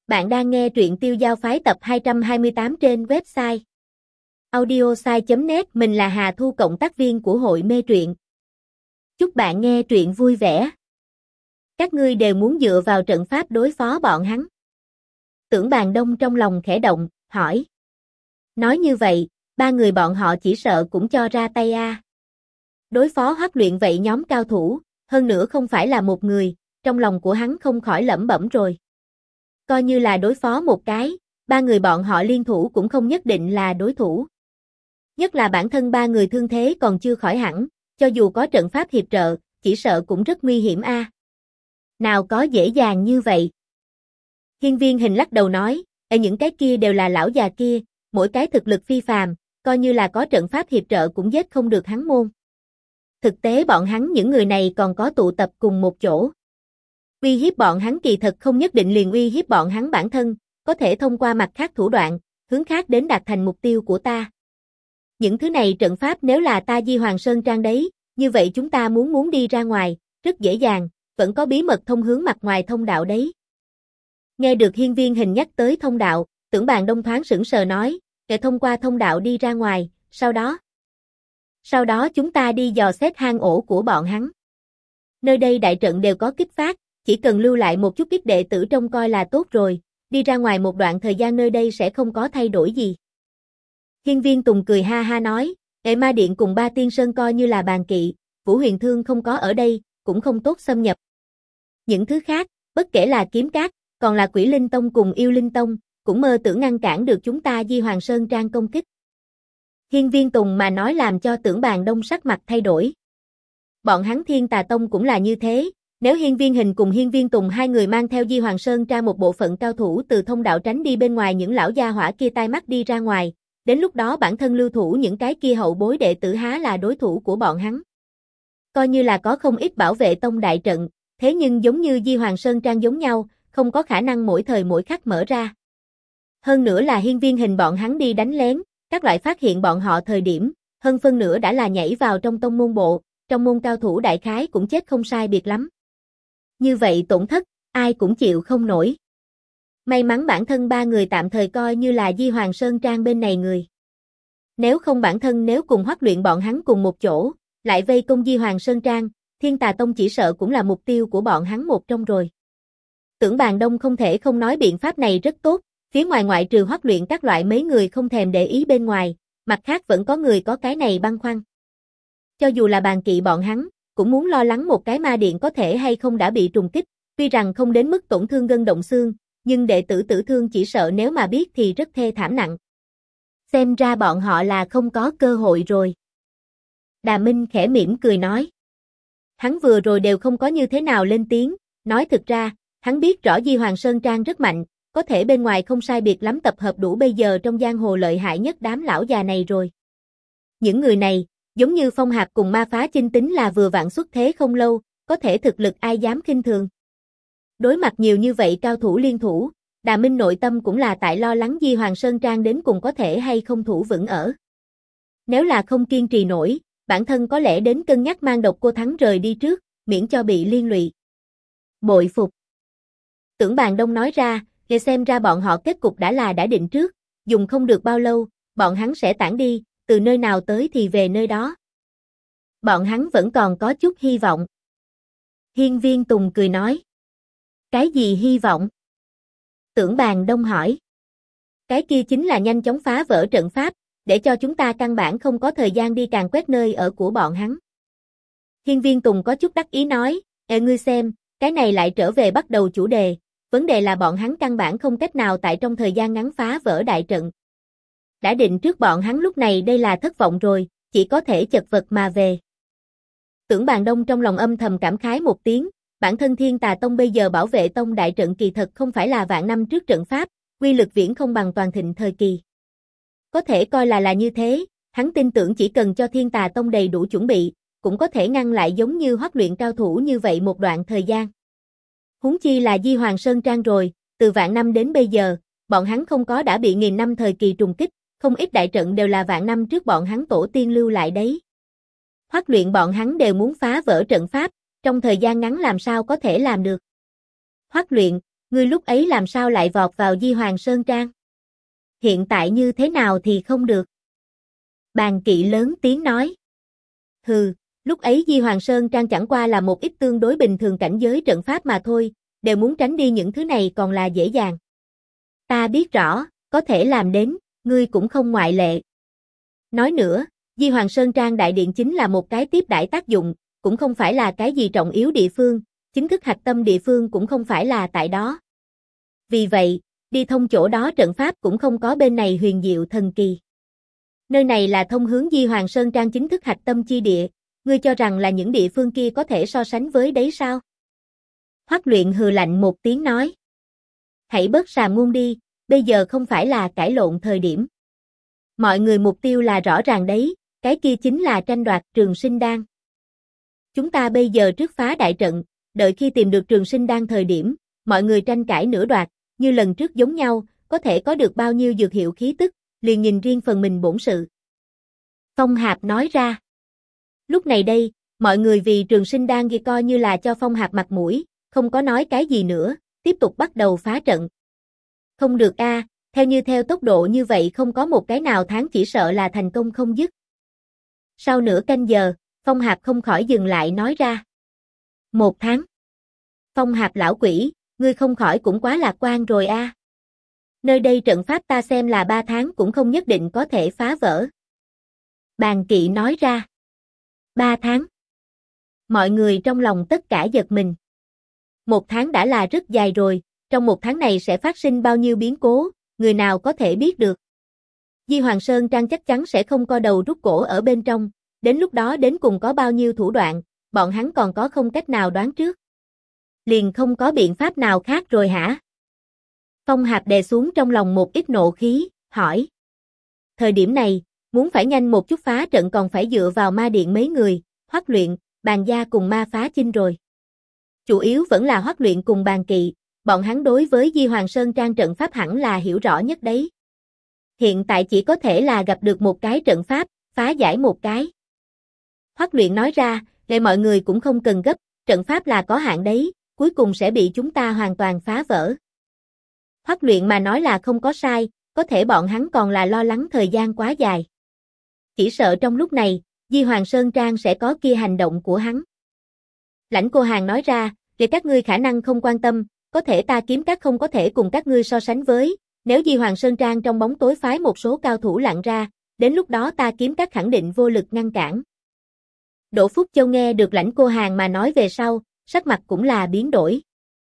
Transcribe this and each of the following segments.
Bạn đang nghe truyện Tiêu Giao Phái tập 228 trên website audiosai.net. Mình là Hà Thu, cộng tác viên của hội mê truyện. Chúc bạn nghe truyện vui vẻ. Các ngươi đều muốn dựa vào trận pháp đối phó bọn hắn. Tưởng Bàn Đông trong lòng khẽ động, hỏi. Nói như vậy, ba người bọn họ chỉ sợ cũng cho ra tay a. Đối phó Hoắc Luyện vậy nhóm cao thủ, hơn nữa không phải là một người, trong lòng của hắn không khỏi lẩm bẩm rồi. Coi như là đối phó một cái, ba người bọn họ liên thủ cũng không nhất định là đối thủ. Nhất là bản thân ba người thương thế còn chưa khỏi hẳn, cho dù có trận pháp hiệp trợ, chỉ sợ cũng rất nguy hiểm a. Nào có dễ dàng như vậy. Hiên Viên Hình lắc đầu nói, những cái kia đều là lão già kia, mỗi cái thực lực phi phàm, coi như là có trận pháp hiệp trợ cũng giết không được hắn môn. Thực tế bọn hắn những người này còn có tụ tập cùng một chỗ. Uy hiếp bọn hắn kỳ thật không nhất định liền uy hiếp bọn hắn bản thân, có thể thông qua mặt khác thủ đoạn, hướng khác đến đạt thành mục tiêu của ta. Những thứ này trận pháp nếu là ta Di Hoàng Sơn Trang đấy, như vậy chúng ta muốn đi ra ngoài, rất dễ dàng, vẫn có bí mật thông hướng mặt ngoài thông đạo đấy. Nghe được Hiên Viên Hình nhắc tới thông đạo, Tưởng Bàn Đông thoáng sững sờ nói, để thông qua thông đạo đi ra ngoài, sau đó chúng ta đi dò xét hang ổ của bọn hắn. Nơi đây đại trận đều có kích phát, chỉ cần lưu lại một chút ít đệ tử trông coi là tốt rồi, đi ra ngoài một đoạn thời gian nơi đây sẽ không có thay đổi gì. Hiên Viên Tùng cười ha ha nói, Ma Điện cùng Ba Tiên Sơn coi như là bàn kỵ, Vũ Huyền Thương không có ở đây, cũng không tốt xâm nhập. Những thứ khác, bất kể là Kiếm Cát, còn là Quỷ Linh Tông cùng Yêu Linh Tông, cũng mơ tưởng ngăn cản được chúng ta Di Hoàng Sơn Trang công kích. Hiên Viên Tùng mà nói làm cho Tưởng Bàn Đông sắc mặt thay đổi. Bọn hắn Thiên Tà Tông cũng là như thế, nếu Hiên Viên Hình cùng Hiên Viên Tùng hai người mang theo Di Hoàng Sơn Trang một bộ phận cao thủ từ thông đạo tránh đi bên ngoài những lão gia hỏa kia tai mắt đi ra ngoài, đến lúc đó bản thân lưu thủ những cái kia hậu bối đệ tử há là đối thủ của bọn hắn. Coi như là có không ít bảo vệ tông đại trận, thế nhưng giống như Di Hoàng Sơn Trang giống nhau, không có khả năng mỗi thời mỗi khắc mở ra. Hơn nữa là Hiên Viên Hình bọn hắn đi đánh lén, các loại phát hiện bọn họ thời điểm, hơn phân nửa đã là nhảy vào trong tông môn bộ, trong môn cao thủ đại khái cũng chết không sai biệt lắm. Như vậy tổn thất, ai cũng chịu không nổi. May mắn bản thân ba người tạm thời coi như là Di Hoàng Sơn Trang bên này người. Nếu không bản thân nếu cùng Hoắc Luyện bọn hắn cùng một chỗ, lại vây công Di Hoàng Sơn Trang, Thiên Tà Tông chỉ sợ cũng là mục tiêu của bọn hắn một trong rồi. Tưởng Bàn Đông không thể không nói biện pháp này rất tốt, phía ngoài ngoại trừ Hoắc Luyện các loại mấy người không thèm để ý bên ngoài, mặt khác vẫn có người có cái này băn khoăn. Cho dù là bàn kỵ bọn hắn, cũng muốn lo lắng một cái ma điện có thể hay không đã bị trùng kích, tuy rằng không đến mức tổn thương gân động xương, nhưng đệ tử tử thương chỉ sợ nếu mà biết thì rất thê thảm nặng. Xem ra bọn họ là không có cơ hội rồi. Đà Minh khẽ mỉm cười nói. Hắn vừa rồi đều không có như thế nào lên tiếng, nói thực ra, hắn biết rõ Di Hoàng Sơn Trang rất mạnh, có thể bên ngoài không sai biệt lắm tập hợp đủ bây giờ trong giang hồ lợi hại nhất đám lão già này rồi. Những người này, giống như Phong Hạp cùng Ma Phá Chinh tính là vừa vặn xuất thế không lâu, có thể thực lực ai dám khinh thường. Đối mặt nhiều như vậy cao thủ liên thủ, Đà Minh nội tâm cũng là tại lo lắng Di Hoàng Sơn Trang đến cùng có thể hay không thủ vững ở. Nếu là không kiên trì nổi, bản thân có lẽ đến cân nhắc mang Độc Cô Thắng rời đi trước, miễn cho bị liên lụy. Bội phục. Tưởng Bàn Đông nói ra, để xem ra bọn họ kết cục đã định trước, dùng không được bao lâu, bọn hắn sẽ tản đi, từ nơi nào tới thì về nơi đó. Bọn hắn vẫn còn có chút hy vọng. Hiên Viên Tùng cười nói. Cái gì hy vọng? Tưởng Bàn Đông hỏi. Cái kia chính là nhanh chóng phá vỡ trận pháp, để cho chúng ta căn bản không có thời gian đi càn quét nơi ở của bọn hắn. Hiên Viên Tùng có chút đắc ý nói, ngươi xem, cái này lại trở về bắt đầu chủ đề, vấn đề là bọn hắn căn bản không cách nào tại trong thời gian ngắn phá vỡ đại trận. Đã định trước bọn hắn lúc này đây là thất vọng rồi, chỉ có thể chật vật mà về. Tưởng Bàn Đông trong lòng âm thầm cảm khái một tiếng, bản thân Thiên Tà Tông bây giờ bảo vệ tông đại trận kỳ thật không phải là vạn năm trước trận pháp, uy lực viễn không bằng toàn thịnh thời kỳ. Có thể coi là như thế, hắn tin tưởng chỉ cần cho Thiên Tà Tông đầy đủ chuẩn bị, cũng có thể ngăn lại giống như Hoắc Luyện cao thủ như vậy một đoạn thời gian. Huống chi là Di Hoàng Sơn Trang rồi, từ vạn năm đến bây giờ, bọn hắn không có đã bị nghìn năm thời kỳ trùng kích, không ít đại trận đều là vạn năm trước bọn hắn tổ tiên lưu lại đấy. Hoắc Luyện bọn hắn đều muốn phá vỡ trận pháp, trong thời gian ngắn làm sao có thể làm được. Hoắc Luyện, Ngươi lúc ấy làm sao lại vọt vào Di Hoàng Sơn Trang? Hiện tại như thế nào thì không được. Bàn Kỵ lớn tiếng nói. Hừ, lúc ấy Di Hoàng Sơn Trang chẳng qua là một ít tương đối bình thường cảnh giới trận pháp mà thôi, đều muốn tránh đi những thứ này còn là dễ dàng. Ta biết rõ, có thể làm đến, ngươi cũng không ngoại lệ. Nói nữa, Di Hoàng Sơn Trang đại điện chính là một cái tiếp đãi tác dụng, cũng không phải là cái gì trọng yếu địa phương, chính thức hạch tâm địa phương cũng không phải là tại đó. Vì vậy, đi thông chỗ đó trận pháp cũng không có bên này huyền diệu thần kỳ. Nơi này là thông hướng Di Hoàng Sơn Trang chính thức hạch tâm chi địa, ngươi cho rằng là những địa phương kia có thể so sánh với đấy sao? Hoắc Luyện hừ lạnh một tiếng nói. Hãy bớt sàm ngôn đi, bây giờ không phải là cãi lộn thời điểm. Mọi người mục tiêu là rõ ràng đấy, cái kia chính là tranh đoạt Trường Sinh Đan. Chúng ta bây giờ trước phá đại trận, đợi khi tìm được Trường Sinh Đan thời điểm, mọi người tranh cãi nửa đoạt, như lần trước giống nhau, có thể có được bao nhiêu dược hiệu khí tức, liền nhìn riêng phần mình bổn sự. Phong Hạp nói ra. Lúc này đây, mọi người vì Trường Sinh Đan kia coi như là cho Phong Hạp mặt mũi, không có nói cái gì nữa, tiếp tục bắt đầu phá trận. Không được a, theo tốc độ như vậy không có một cái nào tháng chỉ sợ là thành công không dứt. Sau nửa canh giờ, Phong Hạp không khỏi dừng lại nói ra. 1 tháng. Phong Hạp lão quỷ, ngươi không khỏi cũng quá lạc quan rồi a. Nơi đây trận pháp ta xem là 3 tháng cũng không nhất định có thể phá vỡ. Bàn Kỵ nói ra. 3 tháng. Mọi người trong lòng tất cả giật mình. 1 tháng đã là rất dài rồi, trong 1 tháng này sẽ phát sinh bao nhiêu biến cố, người nào có thể biết được. Di Hoàng Sơn Trang chắc chắn sẽ không co đầu rút cổ ở bên trong, đến lúc đó đến cùng có bao nhiêu thủ đoạn, bọn hắn còn có không cách nào đoán trước. Liền không có biện pháp nào khác rồi hả? Phong Hạp đè xuống trong lòng một ít nộ khí, hỏi. Thời điểm này, muốn phải nhanh một chút phá trận còn phải dựa vào ma điện mấy người, Hoắc Luyện, Bàn Gia cùng Ma Phá Chinh rồi. Chủ yếu vẫn là Hoắc Luyện cùng Bàn Kỵ, bọn hắn đối với Di Hoàng Sơn Trang trận pháp hẳn là hiểu rõ nhất đấy. Hiện tại chỉ có thể là gặp được một cái trận pháp, phá giải một cái. Hoắc Luyện nói ra, để mọi người cũng không cần gấp, trận pháp là có hạn đấy, cuối cùng sẽ bị chúng ta hoàn toàn phá vỡ. Hoắc Luyện mà nói là không có sai, có thể bọn hắn còn là lo lắng thời gian quá dài. Chỉ sợ trong lúc này, Di Hoàng Sơn Trang sẽ có kia hành động của hắn. Lãnh Cô Hàn nói ra, để các ngươi khả năng không quan tâm, có thể ta Kiếm Các không có thể cùng các ngươi so sánh với, nếu Di Hoàng Sơn Trang trong bóng tối phái một số cao thủ lặn ra, đến lúc đó ta Kiếm Các khẳng định vô lực ngăn cản. Đỗ Phúc Châu nghe được Lãnh Cô Hàn mà nói về sau, sắc mặt cũng là biến đổi.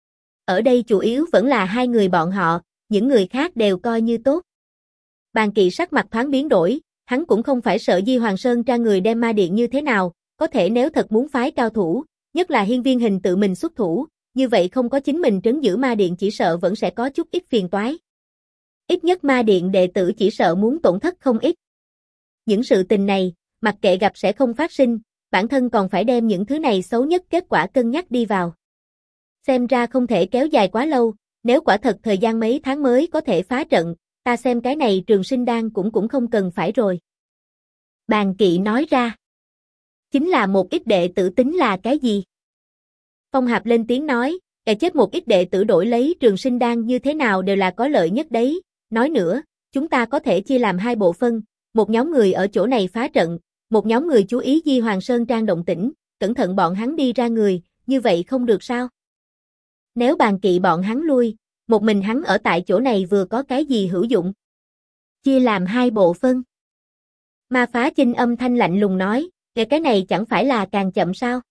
Ở đây chủ yếu vẫn là hai người bọn họ, những người khác đều coi như tốt. Bàn Kỵ sắc mặt thoáng biến đổi, hắn cũng không phải sợ Di Hoàng Sơn Trang người đem ma điện như thế nào, có thể nếu thật muốn phái cao thủ, nhất là Hiên Viên Hình tự mình xuất thủ, như vậy không có chính mình trấn giữ ma điện chỉ sợ vẫn sẽ có chút ít phiền toái. Ít nhất ma điện đệ tử chỉ sợ muốn tổn thất không ít. Những sự tình này, mặc kệ gặp sẽ không phát sinh, bản thân còn phải đem những thứ này xấu nhất kết quả cân nhắc đi vào. Xem ra không thể kéo dài quá lâu, nếu quả thật thời gian mấy tháng mới có thể phá trận, ta xem cái này Trường Sinh Đan cũng không cần phải rồi. Bàn Kỵ nói ra. Chính là một ít đệ tử tính là cái gì? Phong Hạp lên tiếng nói, chết một ít đệ tử đổi lấy Trường Sinh Đan như thế nào đều là có lợi nhất đấy. Nói nữa, chúng ta có thể chia làm 2 bộ phân, một nhóm người ở chỗ này phá trận, một nhóm người chú ý Di Hoàng Sơn Trang động tĩnh, cẩn thận bọn hắn đi ra người, như vậy không được sao? Nếu Bàn Kỵ bọn hắn lui, một mình hắn ở tại chỗ này vừa có cái gì hữu dụng? Chia làm 2 bộ phân. Ma Phá Chinh âm thanh lạnh lùng nói, cái này chẳng phải là càng chậm sao?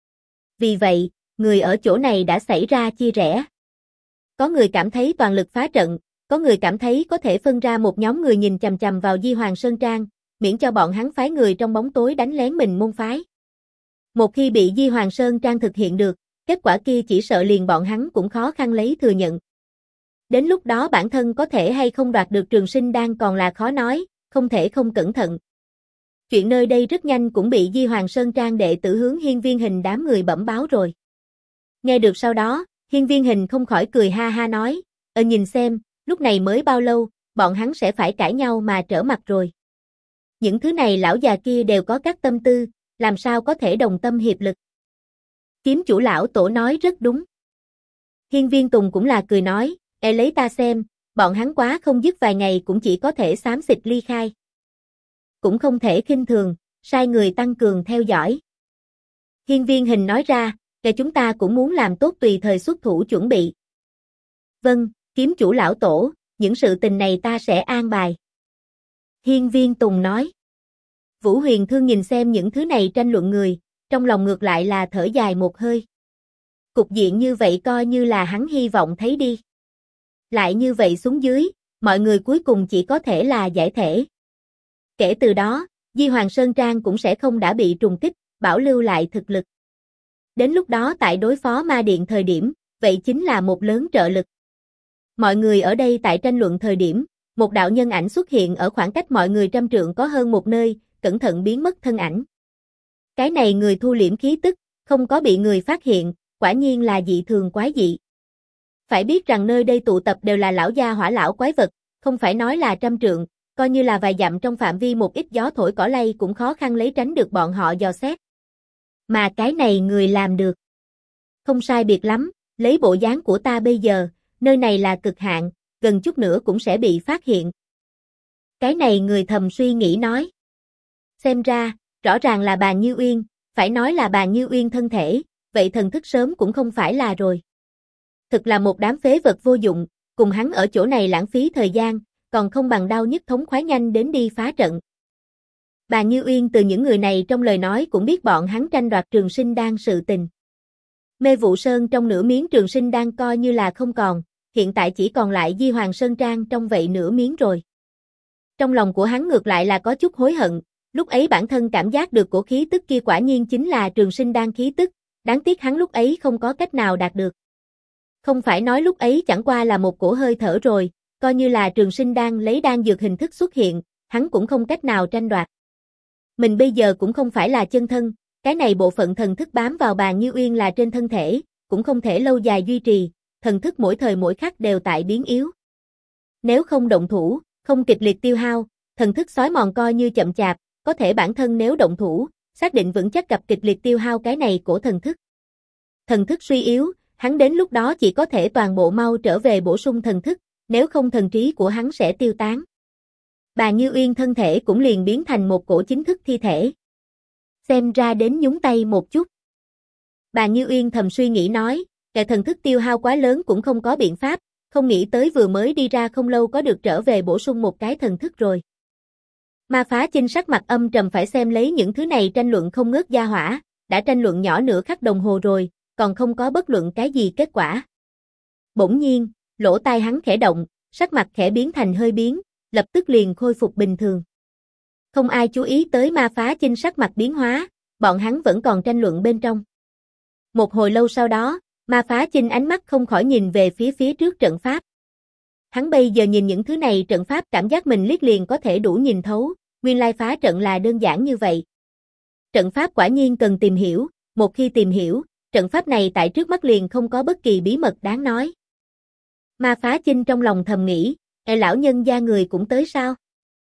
Vì vậy, người ở chỗ này đã xảy ra chia rẽ. Có người cảm thấy toàn lực phá trận, có người cảm thấy có thể phân ra một nhóm người nhìn chằm chằm vào Di Hoàng Sơn Trang, miễn cho bọn hắn phái người trong bóng tối đánh lén mình môn phái. Một khi bị Di Hoàng Sơn Trang thực hiện được, kết quả kia chỉ sợ liền bọn hắn cũng khó khăn lấy thừa nhận. Đến lúc đó bản thân có thể hay không đoạt được Trường Sinh Đan còn là khó nói, không thể không cẩn thận. Chuyện nơi đây rất nhanh cũng bị Di Hoàng Sơn Trang đệ tử hướng Hiên Viên Hình đám người bẩm báo rồi. Nghe được sau đó, Hiên Viên Hình không khỏi cười ha ha nói, nhìn xem, lúc này mới bao lâu, bọn hắn sẽ phải cãi nhau mà trở mặt rồi. Những thứ này lão già kia đều có các tâm tư, làm sao có thể đồng tâm hiệp lực. Kiếm chủ lão tổ nói rất đúng. Hiên Viên Tùng cũng là cười nói, lấy ta xem, bọn hắn quá không dứt vài ngày cũng chỉ có thể xám xịt ly khai. Cũng không thể khinh thường, sai người tăng cường theo dõi. Hiên Viên Hình nói ra, chúng ta cũng muốn làm tốt tùy thời xuất thủ chuẩn bị. Vâng, kiếm chủ lão tổ, những sự tình này ta sẽ an bài. Hiên Viên Tùng nói. Vũ Huyền Thương nhìn xem những thứ này tranh luận người, trong lòng ngược lại là thở dài một hơi. Cục diện như vậy coi như là hắn hy vọng thấy đi. Lại như vậy xuống dưới, mọi người cuối cùng chỉ có thể là giải thể. Kể từ đó, Di Hoàng Sơn Trang cũng sẽ không đã bị trùng kích, bảo lưu lại thực lực. Đến lúc đó tại đối phó ma điện thời điểm, vậy chính là một lớn trợ lực. Mọi người ở đây tại tranh luận thời điểm, một đạo nhân ảnh xuất hiện ở khoảng cách mọi người trăm trượng có hơn một nơi, cẩn thận biến mất thân ảnh. Cái này người thu liễm khí tức, không có bị người phát hiện, quả nhiên là dị thường quái dị. Phải biết rằng nơi đây tụ tập đều là lão gia hỏa lão quái vật, không phải nói là trăm trượng, coi như là vài dặm trong phạm vi một ít gió thổi cỏ lay cũng khó khăn lấy tránh được bọn họ dò xét. Mà cái này người làm được. Không sai biệt lắm, lấy bộ dáng của ta bây giờ, nơi này là cực hạn, gần chút nữa cũng sẽ bị phát hiện. Cái này người thầm suy nghĩ nói. Xem ra, rõ ràng là bà Như Uyên, phải nói là bà Như Uyên thân thể, vậy thần thức sớm cũng không phải là rồi. Thực là một đám phế vật vô dụng, cùng hắn ở chỗ này lãng phí thời gian, còn không bằng đau nhức thống khoái nhanh đến đi phá trận. Bà Như Uyên từ những người này trong lời nói cũng biết bọn hắn tranh đoạt trường sinh đan sự tình. Mê Vụ Sơn trong nửa miếng trường sinh đan coi như là không còn, hiện tại chỉ còn lại Di Hoàng Sơn Trang trong vậy nửa miếng rồi. Trong lòng của hắn ngược lại là có chút hối hận, lúc ấy bản thân cảm giác được cổ khí tức kia quả nhiên chính là trường sinh đan khí tức, đáng tiếc hắn lúc ấy không có cách nào đạt được. Không phải nói lúc ấy chẳng qua là một cổ hơi thở rồi, coi như là trường sinh đan lấy đan dược hình thức xuất hiện, hắn cũng không cách nào tranh đoạt. Mình bây giờ cũng không phải là chân thân, cái này bộ phận thần thức bám vào bà Như Uyên là trên thân thể, cũng không thể lâu dài duy trì, thần thức mỗi thời mỗi khắc đều tại biến yếu. Nếu không động thủ, không kịch liệt tiêu hao, thần thức xói mòn coi như chậm chạp, có thể bản thân nếu động thủ, xác định vững chắc gặp kịch liệt tiêu hao cái này của thần thức. Thần thức suy yếu, hắn đến lúc đó chỉ có thể toàn bộ mau trở về bổ sung thần thức, nếu không thần trí của hắn sẽ tiêu tán. Bà Như Uyên thân thể cũng liền biến thành một cổ chính thức thi thể. Xem ra đến nhúng tay một chút. Bà Như Uyên thầm suy nghĩ nói, kẻ thần thức tiêu hao quá lớn cũng không có biện pháp, không nghĩ tới vừa mới đi ra không lâu có được trở về bổ sung một cái thần thức rồi. Ma Phá Chinh sắc mặt âm trầm phải xem lấy những thứ này tranh luận không ngớt gia hỏa, đã tranh luận nhỏ nửa khắc đồng hồ rồi, còn không có bất luận cái gì kết quả. Bỗng nhiên, lỗ tai hắn khẽ động, sắc mặt khẽ biến thành hơi biến, lập tức liền khôi phục bình thường. Không ai chú ý tới Ma Phá Chinh sắc mặt biến hóa, bọn hắn vẫn còn tranh luận bên trong. Một hồi lâu sau đó, Ma Phá Chinh ánh mắt không khỏi nhìn về phía trước trận pháp. Hắn bây giờ nhìn những thứ này trận pháp cảm giác mình liếc liền có thể đủ nhìn thấu, nguyên lai phá trận là đơn giản như vậy. Trận pháp quả nhiên cần tìm hiểu, một khi tìm hiểu, trận pháp này tại trước mắt liền không có bất kỳ bí mật đáng nói. Ma Phá Chinh trong lòng thầm nghĩ, lão nhân gia người cũng tới sao?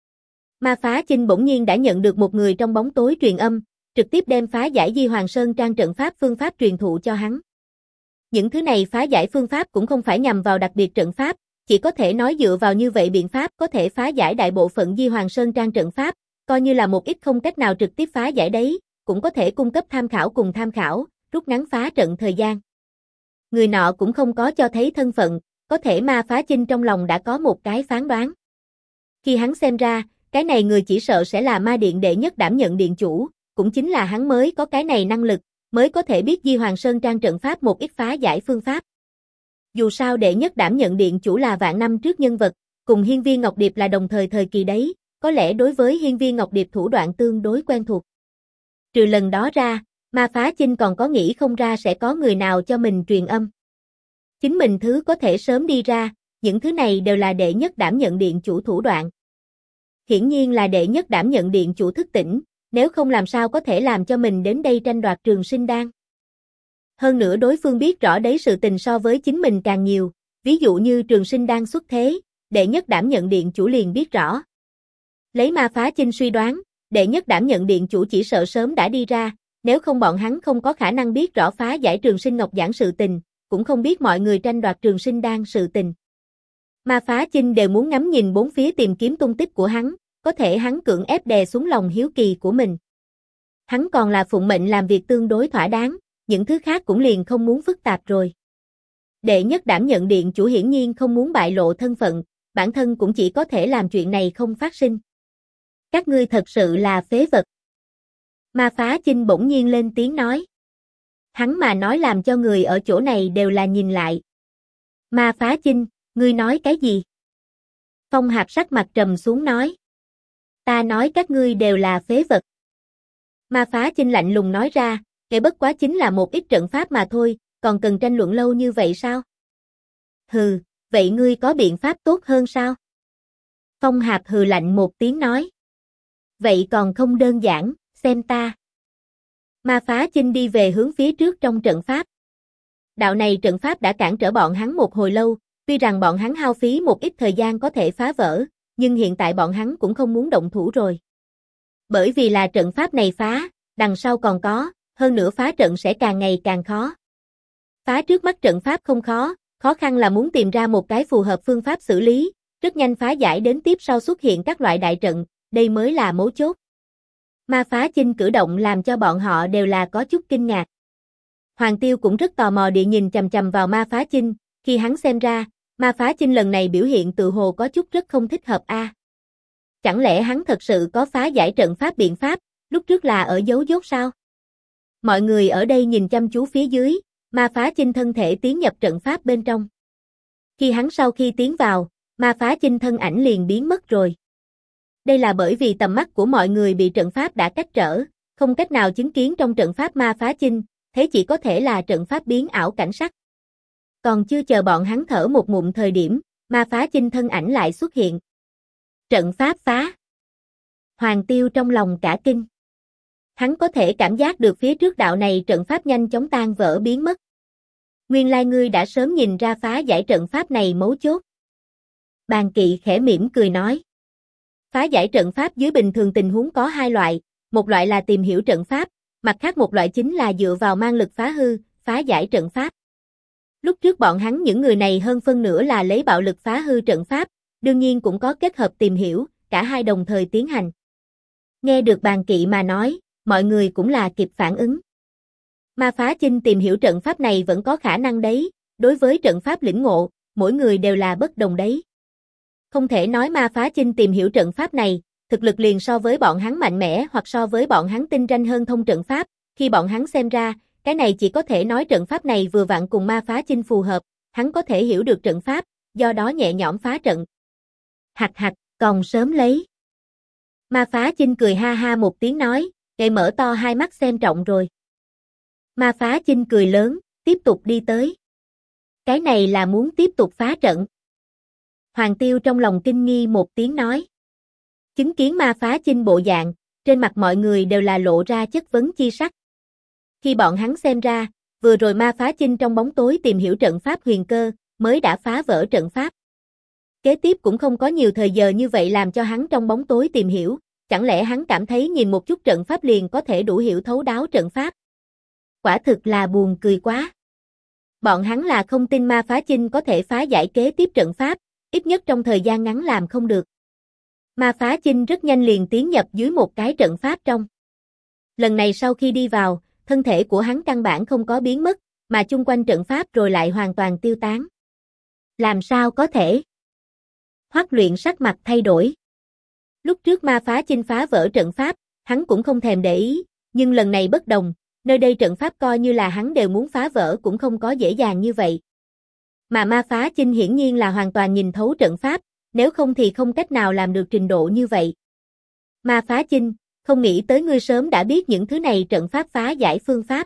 Ma Phá Chinh bỗng nhiên đã nhận được một người trong bóng tối truyền âm, trực tiếp đem phá giải Di Hoàng Sơn Trang trận pháp phương pháp truyền thụ cho hắn. Những thứ này phá giải phương pháp cũng không phải nhằm vào đặc biệt trận pháp, chỉ có thể nói dựa vào như vậy biện pháp có thể phá giải đại bộ phận Di Hoàng Sơn Trang trận pháp, coi như là một ít không cách nào trực tiếp phá giải đấy, cũng có thể cung cấp tham khảo, rút ngắn phá trận thời gian. Người nọ cũng không có cho thấy thân phận, có thể Ma Phá Chinh trong lòng đã có một cái phán đoán. Khi hắn xem ra, cái này người chỉ sợ sẽ là ma điện đệ nhất đảm nhận điện chủ, cũng chính là hắn mới có cái này năng lực, mới có thể biết Di Hoàng Sơn Trang trận pháp một ít phá giải phương pháp. Dù sao đệ nhất đảm nhận điện chủ là vạn năm trước nhân vật, cùng Hiên Viên Ngọc Điệp là đồng thời thời kỳ đấy, có lẽ đối với Hiên Viên Ngọc Điệp thủ đoạn tương đối quen thuộc. Trừ lần đó ra, Ma Phá Chinh còn có nghĩ không ra sẽ có người nào cho mình truyền âm. Chính mình thứ có thể sớm đi ra, những thứ này đều là đệ nhất đảm nhận điện chủ thủ đoạn. Hiển nhiên là đệ nhất đảm nhận điện chủ thức tỉnh, nếu không làm sao có thể làm cho mình đến đây tranh đoạt trường sinh đan. Hơn nữa đối phương biết rõ đấy sự tình so với chính mình càng nhiều, ví dụ như trường sinh đan xuất thế, đệ nhất đảm nhận điện chủ liền biết rõ. Lấy Ma Phá Chinh suy đoán, đệ nhất đảm nhận điện chủ chỉ sợ sớm đã đi ra, nếu không bọn hắn không có khả năng biết rõ phá giải trường sinh ngọc giảng sự tình, cũng không biết mọi người tranh đoạt Trường Sinh Đan sự tình. Ma Phá Chinh đều muốn ngắm nhìn bốn phía tìm kiếm tung tích của hắn, có thể hắn cưỡng ép đè xuống lòng hiếu kỳ của mình. Hắn còn là phụng mệnh làm việc tương đối thỏa đáng, những thứ khác cũng liền không muốn phức tạp rồi. Đệ nhất đảm nhận điện chủ hiển nhiên không muốn bại lộ thân phận, bản thân cũng chỉ có thể làm chuyện này không phát sinh. Các ngươi thật sự là phế vật. Ma Phá Chinh bỗng nhiên lên tiếng nói. Hắn mà nói làm cho người ở chỗ này đều là nhìn lại. Ma Phá Chinh, ngươi nói cái gì? Phong Hạp sắc mặt trầm xuống nói. Ta nói các ngươi đều là phế vật. Ma Phá Chinh lạnh lùng nói ra, kể bất quá chính là một ít trận pháp mà thôi, còn cần tranh luận lâu như vậy sao? Hừ, vậy ngươi có biện pháp tốt hơn sao? Phong Hạp hừ lạnh một tiếng nói. Vậy còn không đơn giản, xem ta. Ma Phá Chinh đi về hướng phía trước trong trận pháp. Đạo này trận pháp đã cản trở bọn hắn một hồi lâu, tuy rằng bọn hắn hao phí một ít thời gian có thể phá vỡ, nhưng hiện tại bọn hắn cũng không muốn động thủ rồi. Bởi vì là trận pháp này phá, đằng sau còn có, hơn nữa phá trận sẽ càng ngày càng khó. Phá trước mắt trận pháp không khó, khó khăn là muốn tìm ra một cái phù hợp phương pháp xử lý, rất nhanh phá giải đến tiếp sau xuất hiện các loại đại trận, đây mới là mấu chốt. Ma Phá Chinh cử động làm cho bọn họ đều là có chút kinh ngạc. Hoàng Tiêu cũng rất tò mò địa nhìn chằm chằm vào Ma Phá Chinh, khi hắn xem ra, Ma Phá Chinh lần này biểu hiện tự hồ có chút rất không thích hợp a. Chẳng lẽ hắn thật sự có phá giải trận pháp biện pháp, lúc trước là ở giấu dốt sao? Mọi người ở đây nhìn chăm chú phía dưới, Ma Phá Chinh thân thể tiến nhập trận pháp bên trong. Khi hắn sau khi tiến vào, Ma Phá Chinh thân ảnh liền biến mất rồi. Đây là bởi vì tầm mắt của mọi người bị trận pháp đã cách trở, không cách nào chứng kiến trong trận pháp Ma Phá Chinh, thế chỉ có thể là trận pháp biến ảo cảnh sắc. Còn chưa chờ bọn hắn thở một ngụm thời điểm, Ma Phá Chinh thân ảnh lại xuất hiện. Trận pháp phá. Hoàng Tiêu trong lòng cả kinh. Hắn có thể cảm giác được phía trước đạo này trận pháp nhanh chóng tan vỡ biến mất. Nguyên lai ngươi đã sớm nhìn ra phá giải trận pháp này mấu chốt. Bàn Kỵ khẽ mỉm cười nói. Phá giải trận pháp dưới bình thường tình huống có hai loại, một loại là tìm hiểu trận pháp, mặt khác một loại chính là dựa vào mang lực phá hư, phá giải trận pháp. Lúc trước bọn hắn những người này hơn phân nửa là lấy bạo lực phá hư trận pháp, đương nhiên cũng có kết hợp tìm hiểu, cả hai đồng thời tiến hành. Nghe được Bàn Kỵ mà nói, mọi người cũng là kịp phản ứng. Ma Phá Chinh tìm hiểu trận pháp này vẫn có khả năng đấy, đối với trận pháp lĩnh ngộ, mỗi người đều là bất đồng đấy. Không thể nói Ma Phá Chinh tìm hiểu trận pháp này, thực lực liền so với bọn hắn mạnh mẽ hoặc so với bọn hắn tinh ranh hơn thông trận pháp, khi bọn hắn xem ra, cái này chỉ có thể nói trận pháp này vừa vặn cùng Ma Phá Chinh phù hợp, hắn có thể hiểu được trận pháp, do đó nhẹ nhõm phá trận. Hạch hạch, còn sớm lấy. Ma Phá Chinh cười ha ha một tiếng nói, kệ mở to hai mắt xem trọng rồi. Ma Phá Chinh cười lớn, tiếp tục đi tới. Cái này là muốn tiếp tục phá trận. Hoàng Tiêu trong lòng kinh nghi một tiếng nói. Chứng kiến Ma Phá Chinh bộ dạng, trên mặt mọi người đều là lộ ra chất vấn chi sắc. Khi bọn hắn xem ra, vừa rồi Ma Phá Chinh trong bóng tối tìm hiểu trận pháp huyền cơ, mới đã phá vỡ trận pháp. Kế tiếp cũng không có nhiều thời giờ như vậy làm cho hắn trong bóng tối tìm hiểu, chẳng lẽ hắn cảm thấy nhìn một chút trận pháp liền có thể đủ hiểu thấu đáo trận pháp. Quả thực là buồn cười quá. Bọn hắn là không tin Ma Phá Chinh có thể phá giải kế tiếp trận pháp, ít nhất trong thời gian ngắn làm không được. Ma Phá Chinh rất nhanh liền tiến nhập dưới một cái trận pháp trong. Lần này sau khi đi vào, thân thể của hắn căn bản không có biến mất, mà chung quanh trận pháp rồi lại hoàn toàn tiêu tán. Làm sao có thể? Hoắc Luyện sắc mặt thay đổi. Lúc trước Ma Phá Chinh phá vỡ trận pháp, hắn cũng không thèm để ý, nhưng lần này bất đồng, nơi đây trận pháp coi như là hắn đều muốn phá vỡ cũng không có dễ dàng như vậy. Mà Ma Phá Chinh hiển nhiên là hoàn toàn nhìn thấu trận pháp, nếu không thì không cách nào làm được trình độ như vậy. Ma Phá Chinh, không nghĩ tới ngươi sớm đã biết những thứ này trận pháp phá giải phương pháp.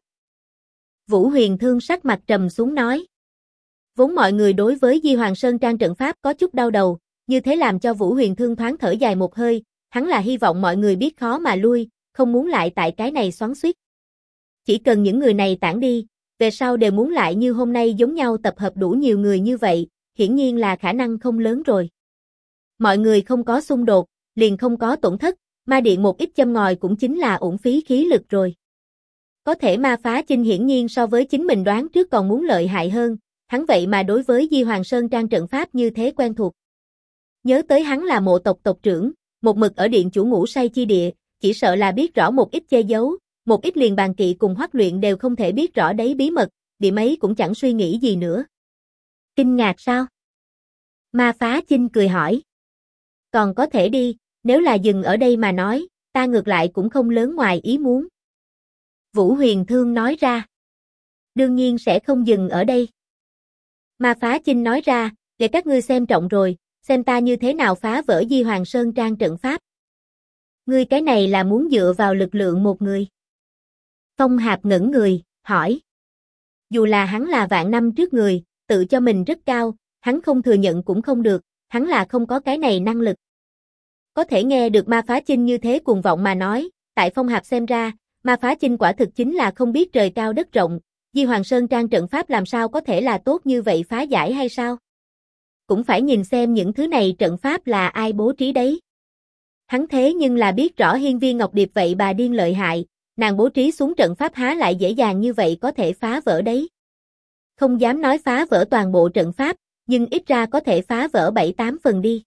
Vũ Huyền Thương sắc mặt trầm xuống nói. Vốn mọi người đối với Di Hoàng Sơn Trang trận pháp có chút đau đầu, như thế làm cho Vũ Huyền Thương thoáng thở dài một hơi, hắn là hy vọng mọi người biết khó mà lui, không muốn lại tại cái này xoắn xuýt. Chỉ cần những người này tản đi, về sau đều muốn lại như hôm nay giống nhau tập hợp đủ nhiều người như vậy, hiển nhiên là khả năng không lớn rồi. Mọi người không có xung đột, liền không có tổn thất, ma điện một ít châm ngòi cũng chính là uổng phí khí lực rồi. Có thể Ma Phá Chinh hiển nhiên so với chính mình đoán trước còn muốn lợi hại hơn, Hắn vậy mà đối với Di Hoàng Sơn Trang trận pháp như thế quen thuộc. Nhớ tới hắn là mộ tộc tộc trưởng, một mực ở điện chủ ngủ say chi địa, chỉ sợ là biết rõ một ít che giấu, một ít liền bàn kỵ cùng Hoắc Luyện đều không thể biết rõ đấy bí mật, điểm ấy cũng chẳng suy nghĩ gì nữa. Kinh ngạc sao? Ma Phá Chinh cười hỏi. Còn có thể đi, nếu là dừng ở đây mà nói, ta ngược lại cũng không lớn ngoài ý muốn. Vũ Huyền Thương nói ra. Đương nhiên sẽ không dừng ở đây. Ma Phá Chinh nói ra, để các ngươi xem trọng rồi, xem ta như thế nào phá vỡ Di Hoàng Sơn Trang trận pháp. Ngươi cái này là muốn dựa vào lực lượng một người. Phong Hạp ngẩn người, hỏi. Dù là hắn là vạn năm trước người, tự cho mình rất cao, hắn không thừa nhận cũng không được, hắn là không có cái này năng lực. Có thể nghe được Ma Phá Chinh như thế cuồng vọng mà nói, tại Phong Hạp xem ra, Ma Phá Chinh quả thực chính là không biết trời cao đất rộng, Di Hoàng Sơn Trang trận pháp làm sao có thể là tốt như vậy phá giải hay sao? Cũng phải nhìn xem những thứ này trận pháp là ai bố trí đấy. Hắn thế nhưng là biết rõ Hiên Viên Ngọc Điệp vậy bà điên lợi hại, nàng bố trí xuống trận pháp há lại dễ dàng như vậy có thể phá vỡ đấy. Không dám nói phá vỡ toàn bộ trận pháp, nhưng ít ra có thể phá vỡ 7-8 phần đi.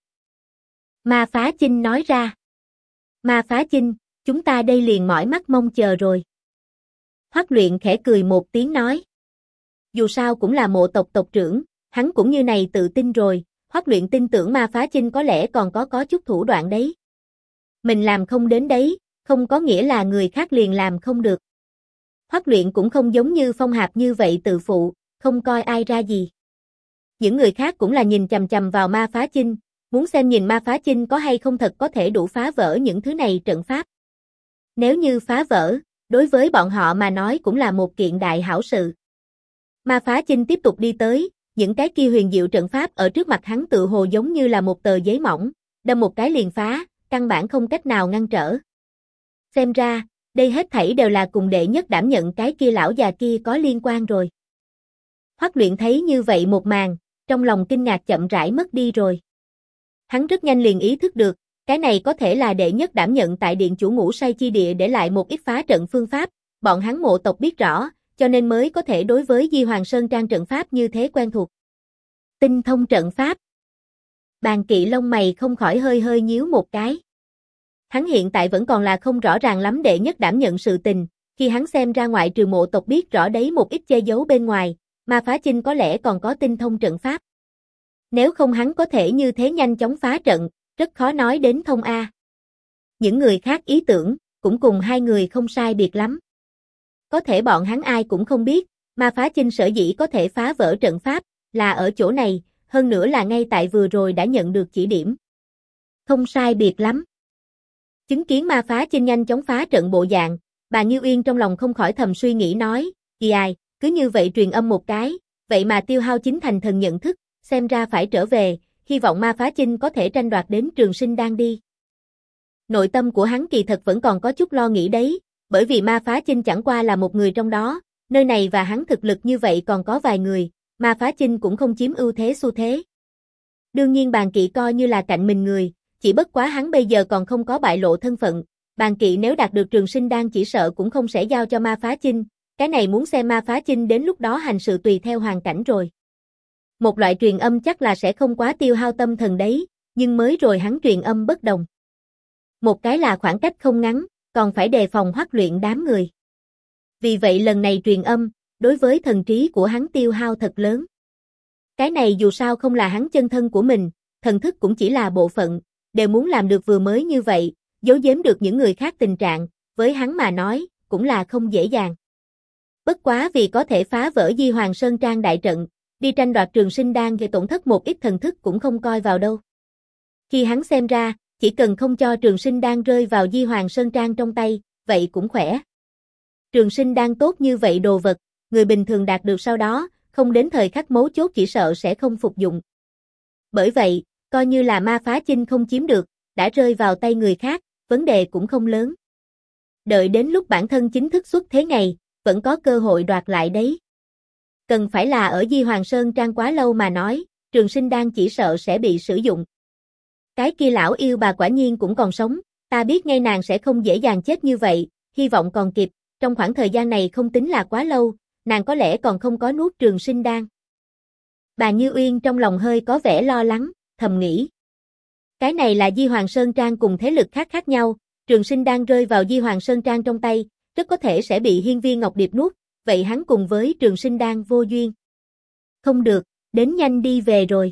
Ma Phá Chinh nói ra. Ma Phá Chinh, chúng ta đây liền mỏi mắt mong chờ rồi. Hoắc Luyện khẽ cười một tiếng nói. Dù sao cũng là mộ tộc tộc trưởng, hắn cũng như này tự tin rồi, Hoắc Luyện tin tưởng Ma Phá Chinh có lẽ còn có chút thủ đoạn đấy. Mình làm không đến đấy, không có nghĩa là người khác liền làm không được. Hoắc Luyện cũng không giống như Phong Hạp như vậy tự phụ, không coi ai ra gì. Những người khác cũng là nhìn chằm chằm vào Ma Phá Chinh, muốn xem nhìn Ma Phá Chinh có hay không thật có thể đủ phá vỡ những thứ này trận pháp. Nếu như phá vỡ, đối với bọn họ mà nói cũng là một kiện đại hảo sự. Ma Phá Chinh tiếp tục đi tới, những cái kia huyền diệu trận pháp ở trước mặt hắn tự hồ giống như là một tờ giấy mỏng, đâm một cái liền phá, căn bản không cách nào ngăn trở. Xem ra, đây hết thảy đều là cùng đệ nhất đảm nhận cái kia lão già kia có liên quan rồi. Hoắc Luyện thấy như vậy một màn, trong lòng kinh ngạc chậm rãi mất đi rồi. Hắn rất nhanh liền ý thức được, cái này có thể là đệ nhất đảm nhận tại điện chủ ngủ say chi địa để lại một ít phá trận phương pháp, bọn hắn mộ tộc biết rõ, cho nên mới có thể đối với Di Hoàng Sơn Trang trận pháp như thế quen thuộc. Tinh thông trận pháp. Bàn Kỵ lông mày không khỏi hơi hơi nhíu một cái. Hắn hiện tại vẫn còn là không rõ ràng lắm đệ nhất đảm nhận sự tình, khi hắn xem ra ngoại trừ mộ tộc biết rõ đấy một ít che giấu bên ngoài, Ma Phá Chinh có lẽ còn có tinh thông trận pháp. Nếu không hắn có thể như thế nhanh chóng phá trận, rất khó nói đến thông A. Những người khác ý tưởng, cũng cùng hai người không sai biệt lắm. Có thể bọn hắn ai cũng không biết, Ma Phá Chinh sở dĩ có thể phá vỡ trận pháp, là ở chỗ này, hơn nữa là ngay tại vừa rồi đã nhận được chỉ điểm. Không sai biệt lắm. Chứng kiến Ma Phá Chinh nhanh chóng phá trận bộ dạng, bà Nghiêu Yên trong lòng không khỏi thầm suy nghĩ nói, ai, cứ như vậy truyền âm một cái, vậy mà tiêu hao chính thành thần nhận thức, xem ra phải trở về, hy vọng Ma Phá Chinh có thể tranh đoạt đến Trường Sinh Đan đi. Nội tâm của hắn kỳ thật vẫn còn có chút lo nghĩ đấy, bởi vì Ma Phá Chinh chẳng qua là một người trong đó, nơi này và hắn thực lực như vậy còn có vài người, Ma Phá Chinh cũng không chiếm ưu thế xu thế. Đương nhiên Bàn Kỵ coi như là cạnh mình người, chỉ bất quá hắn bây giờ còn không có bại lộ thân phận, Bàn Kỵ nếu đạt được Trường Sinh Đan chỉ sợ cũng không sẽ giao cho Ma Phá Chinh, cái này muốn xem Ma Phá Chinh đến lúc đó hành sự tùy theo hoàn cảnh rồi. Một loại truyền âm chắc là sẽ không quá tiêu hao tâm thần đấy, nhưng mới rồi hắn truyền âm bất đồng. Một cái là khoảng cách không ngắn, còn phải đề phòng Hoắc Luyện đám người. Vì vậy lần này truyền âm, đối với thần trí của hắn tiêu hao thật lớn. Cái này dù sao không là hắn chân thân của mình, thần thức cũng chỉ là bộ phận, đều muốn làm được vừa mới như vậy, giấu giếm được những người khác tình trạng, với hắn mà nói, cũng là không dễ dàng. Bất quá vì có thể phá vỡ Di Hoàng Sơn Trang đại trận, đi tranh đoạt Trường Sinh Đan gây tổn thất một ít thần thức cũng không coi vào đâu. Khi hắn xem ra, chỉ cần không cho Trường Sinh Đan rơi vào Di Hoàng Sơn Trang trong tay, vậy cũng khỏe. Trường Sinh Đan tốt như vậy đồ vật, người bình thường đạt được sau đó, không đến thời khắc mấu chốt chỉ sợ sẽ không phục dụng. Bởi vậy, coi như là Ma Phá Chinh không chiếm được, đã rơi vào tay người khác, vấn đề cũng không lớn. Đợi đến lúc bản thân chính thức xuất thế ngày, vẫn có cơ hội đoạt lại đấy. Cần phải là ở Di Hoàng Sơn Trang quá lâu mà nói, Trường Sinh Đan chỉ sợ sẽ bị sử dụng. Cái kia lão yêu bà quả nhiên cũng còn sống, ta biết ngay nàng sẽ không dễ dàng chết như vậy, hy vọng còn kịp, trong khoảng thời gian này không tính là quá lâu, nàng có lẽ còn không có nuốt Trường Sinh Đan. Bà Như Uyên trong lòng hơi có vẻ lo lắng, thầm nghĩ. Cái này là Di Hoàng Sơn Trang cùng thế lực khác khác nhau, Trường Sinh đang rơi vào Di Hoàng Sơn Trang trong tay, rất có thể sẽ bị Hiên Viên Ngọc Điệp nuốt, vậy hắn cùng với Trường Sinh đang vô duyên. Không được, đến nhanh đi về rồi.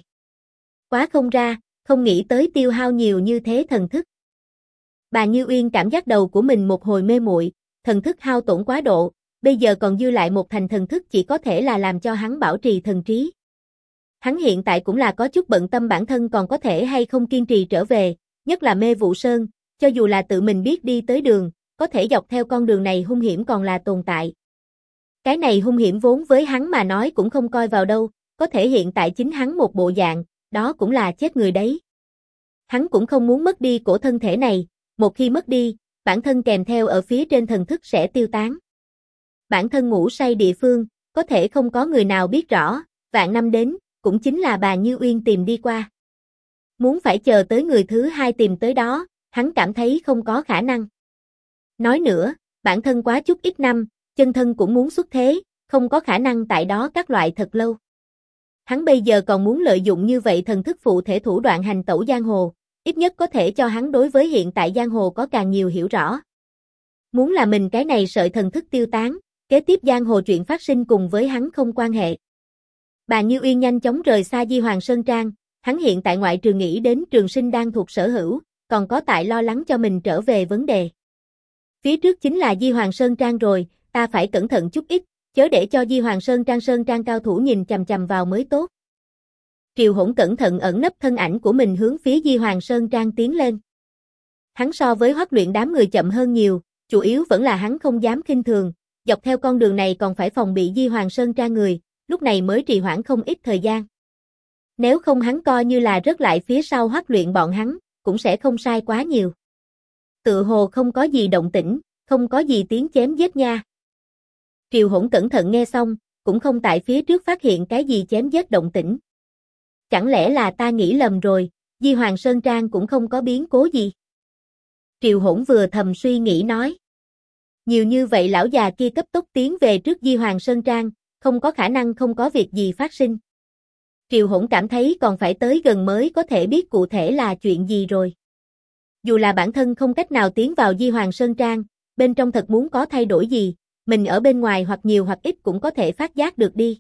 Quá không ra, không nghĩ tới tiêu hao nhiều như thế thần thức. Bà Như Uyên cảm giác đầu của mình một hồi mê muội, thần thức hao tổn quá độ, bây giờ còn dư lại một thành thần thức chỉ có thể là làm cho hắn bảo trì thần trí. Hắn hiện tại cũng là có chút bận tâm bản thân còn có thể hay không kiên trì trở về, nhất là Mê Vụ Sơn, cho dù là tự mình biết đi tới đường, có thể dọc theo con đường này hung hiểm còn là tồn tại. Cái này hung hiểm vốn với hắn mà nói cũng không coi vào đâu, có thể hiện tại chính hắn một bộ dạng, đó cũng là chết người đấy. Hắn cũng không muốn mất đi cổ thân thể này, một khi mất đi, bản thân kèm theo ở phía trên thần thức sẽ tiêu tán. Bản thân ngủ say địa phương, có thể không có người nào biết rõ, vạn năm đến, cũng chính là bà Như Uyên tìm đi qua. Muốn phải chờ tới người thứ hai tìm tới đó, hắn cảm thấy không có khả năng. Nói nữa, bản thân quá chút ít năm, chân thân cũng muốn xuất thế, không có khả năng tại đó các loại thật lâu. Hắn bây giờ còn muốn lợi dụng như vậy thần thức phụ thể thủ đoạn hành tẩu giang hồ, ít nhất có thể cho hắn đối với hiện tại giang hồ có càng nhiều hiểu rõ. Muốn là mình cái này sợi thần thức tiêu tán, kế tiếp giang hồ chuyện phát sinh cùng với hắn không quan hệ. Bà Như Uyên nhanh chóng rời xa Di Hoàng Sơn Trang, hắn hiện tại ngoại trừ nghĩ đến Trường Sinh đang thuộc sở hữu, còn có tại lo lắng cho mình trở về vấn đề. Phía trước chính là Di Hoàng Sơn Trang rồi, ta phải cẩn thận chút ít, chớ để cho Di Hoàng Sơn Trang cao thủ nhìn chằm chằm vào mới tốt. Triều Hỗn cẩn thận ẩn nấp thân ảnh của mình hướng phía Di Hoàng Sơn Trang tiến lên. Hắn so với Hoắc Luyện đám người chậm hơn nhiều, chủ yếu vẫn là hắn không dám khinh thường, dọc theo con đường này còn phải phòng bị Di Hoàng Sơn Trang người, lúc này mới trì hoãn không ít thời gian. Nếu không hắn coi như là rớt lại phía sau Hoắc Luyện bọn hắn, cũng sẽ không sai quá nhiều. Tựa hồ không có gì động tĩnh, không có gì tiếng chém giết nha. Triều Hỗn cẩn thận nghe xong, cũng không tại phía trước phát hiện cái gì chém giết động tĩnh. Chẳng lẽ là ta nghĩ lầm rồi, Di Hoàng Sơn Trang cũng không có biến cố gì. Triều Hỗn vừa thầm suy nghĩ nói. Nhiều như vậy lão già kia cấp tốc tiến về trước Di Hoàng Sơn Trang, không có khả năng không có việc gì phát sinh. Triều Hỗn cảm thấy còn phải tới gần mới có thể biết cụ thể là chuyện gì rồi. Dù là bản thân không cách nào tiến vào Di Hoàng Sơn Trang, bên trong thật muốn có thay đổi gì, mình ở bên ngoài hoặc nhiều hoặc ít cũng có thể phát giác được đi.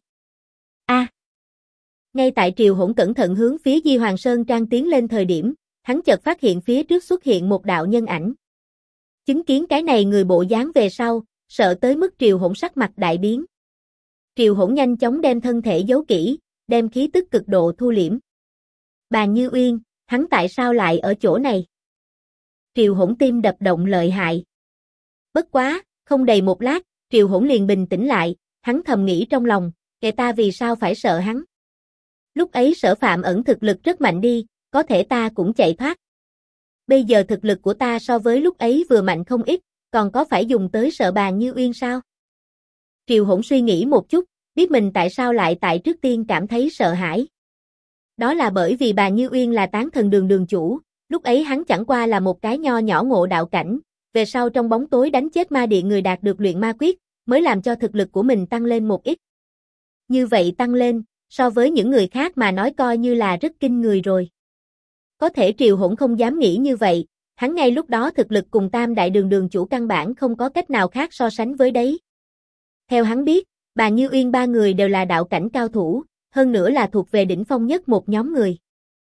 Ngay tại Triều Hỗn cẩn thận hướng phía Di Hoàng Sơn Trang tiến lên thời điểm, hắn chợt phát hiện phía trước xuất hiện một đạo nhân ảnh. Chứng kiến cái này người bộ dáng về sau, sợ tới mức Triều Hỗn sắc mặt đại biến. Triều Hỗn nhanh chóng đem thân thể giấu kỹ, đem khí tức cực độ thu liễm. Bà Như Uyên, hắn tại sao lại ở chỗ này? Triều Hỗn tim đập động lợi hại. Bất quá, không đầy một lát, Triều Hỗn liền bình tĩnh lại, hắn thầm nghĩ trong lòng, kẻ ta vì sao phải sợ hắn? Lúc ấy Sở Phạm ẩn thực lực rất mạnh đi, có thể ta cũng chạy thoát. Bây giờ thực lực của ta so với lúc ấy vừa mạnh không ít, còn có phải dùng tới sợ bà Như Uyên sao? Triều Hỗn suy nghĩ một chút, biết mình tại sao lại tại trước tiên cảm thấy sợ hãi. Đó là bởi vì bà Như Uyên là tán thần đường đường chủ, lúc ấy hắn chẳng qua là một cái nho nhỏ ngộ đạo cảnh, về sau trong bóng tối đánh chết ma điện người đạt được luyện ma quyết, mới làm cho thực lực của mình tăng lên một ít. Như vậy tăng lên, so với những người khác mà nói coi như là rất kinh người rồi. Có thể Triều Hỗn không dám nghĩ như vậy, hắn ngay lúc đó thực lực cùng Tam Đại Đường đường chủ căn bản không có cách nào khác so sánh với đấy. Theo hắn biết, bà Như Uyên ba người đều là đạo cảnh cao thủ, hơn nữa là thuộc về đỉnh phong nhất một nhóm người.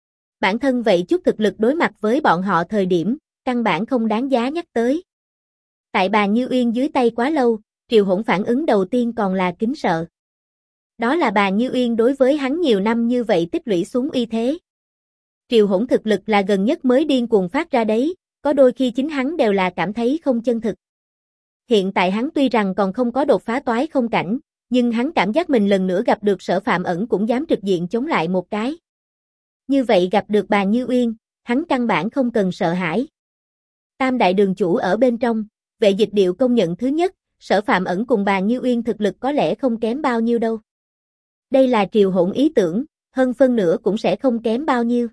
Bản thân vậy chút thực lực đối mặt với bọn họ thời điểm, căn bản không đáng giá nhắc tới. Tại bà Như Uyên dưới tay quá lâu, Triều Hỗn phản ứng đầu tiên còn là kính sợ. Đó là bà Như Uyên đối với hắn nhiều năm như vậy tích lũy xuống uy thế. Triều Hỗn thực lực là gần nhất mới điên cuồng phát ra đấy, có đôi khi chính hắn đều là cảm thấy không chân thực. Hiện tại hắn tuy rằng còn không có đột phá toái không cảnh, nhưng hắn cảm giác mình lần nữa gặp được Sở Phạm ẩn cũng dám trực diện chống lại một cái. Như vậy gặp được bà Như Uyên, hắn căn bản không cần sợ hãi. Tam Đại Đường chủ ở bên trong, Vệ Dịch Điệu công nhận thứ nhất, Sở Phạm ẩn cùng bà Như Uyên thực lực có lẽ không kém bao nhiêu đâu. Đây là Triều Hỗn ý tưởng, hơn phân nửa cũng sẽ không kém bao nhiêu.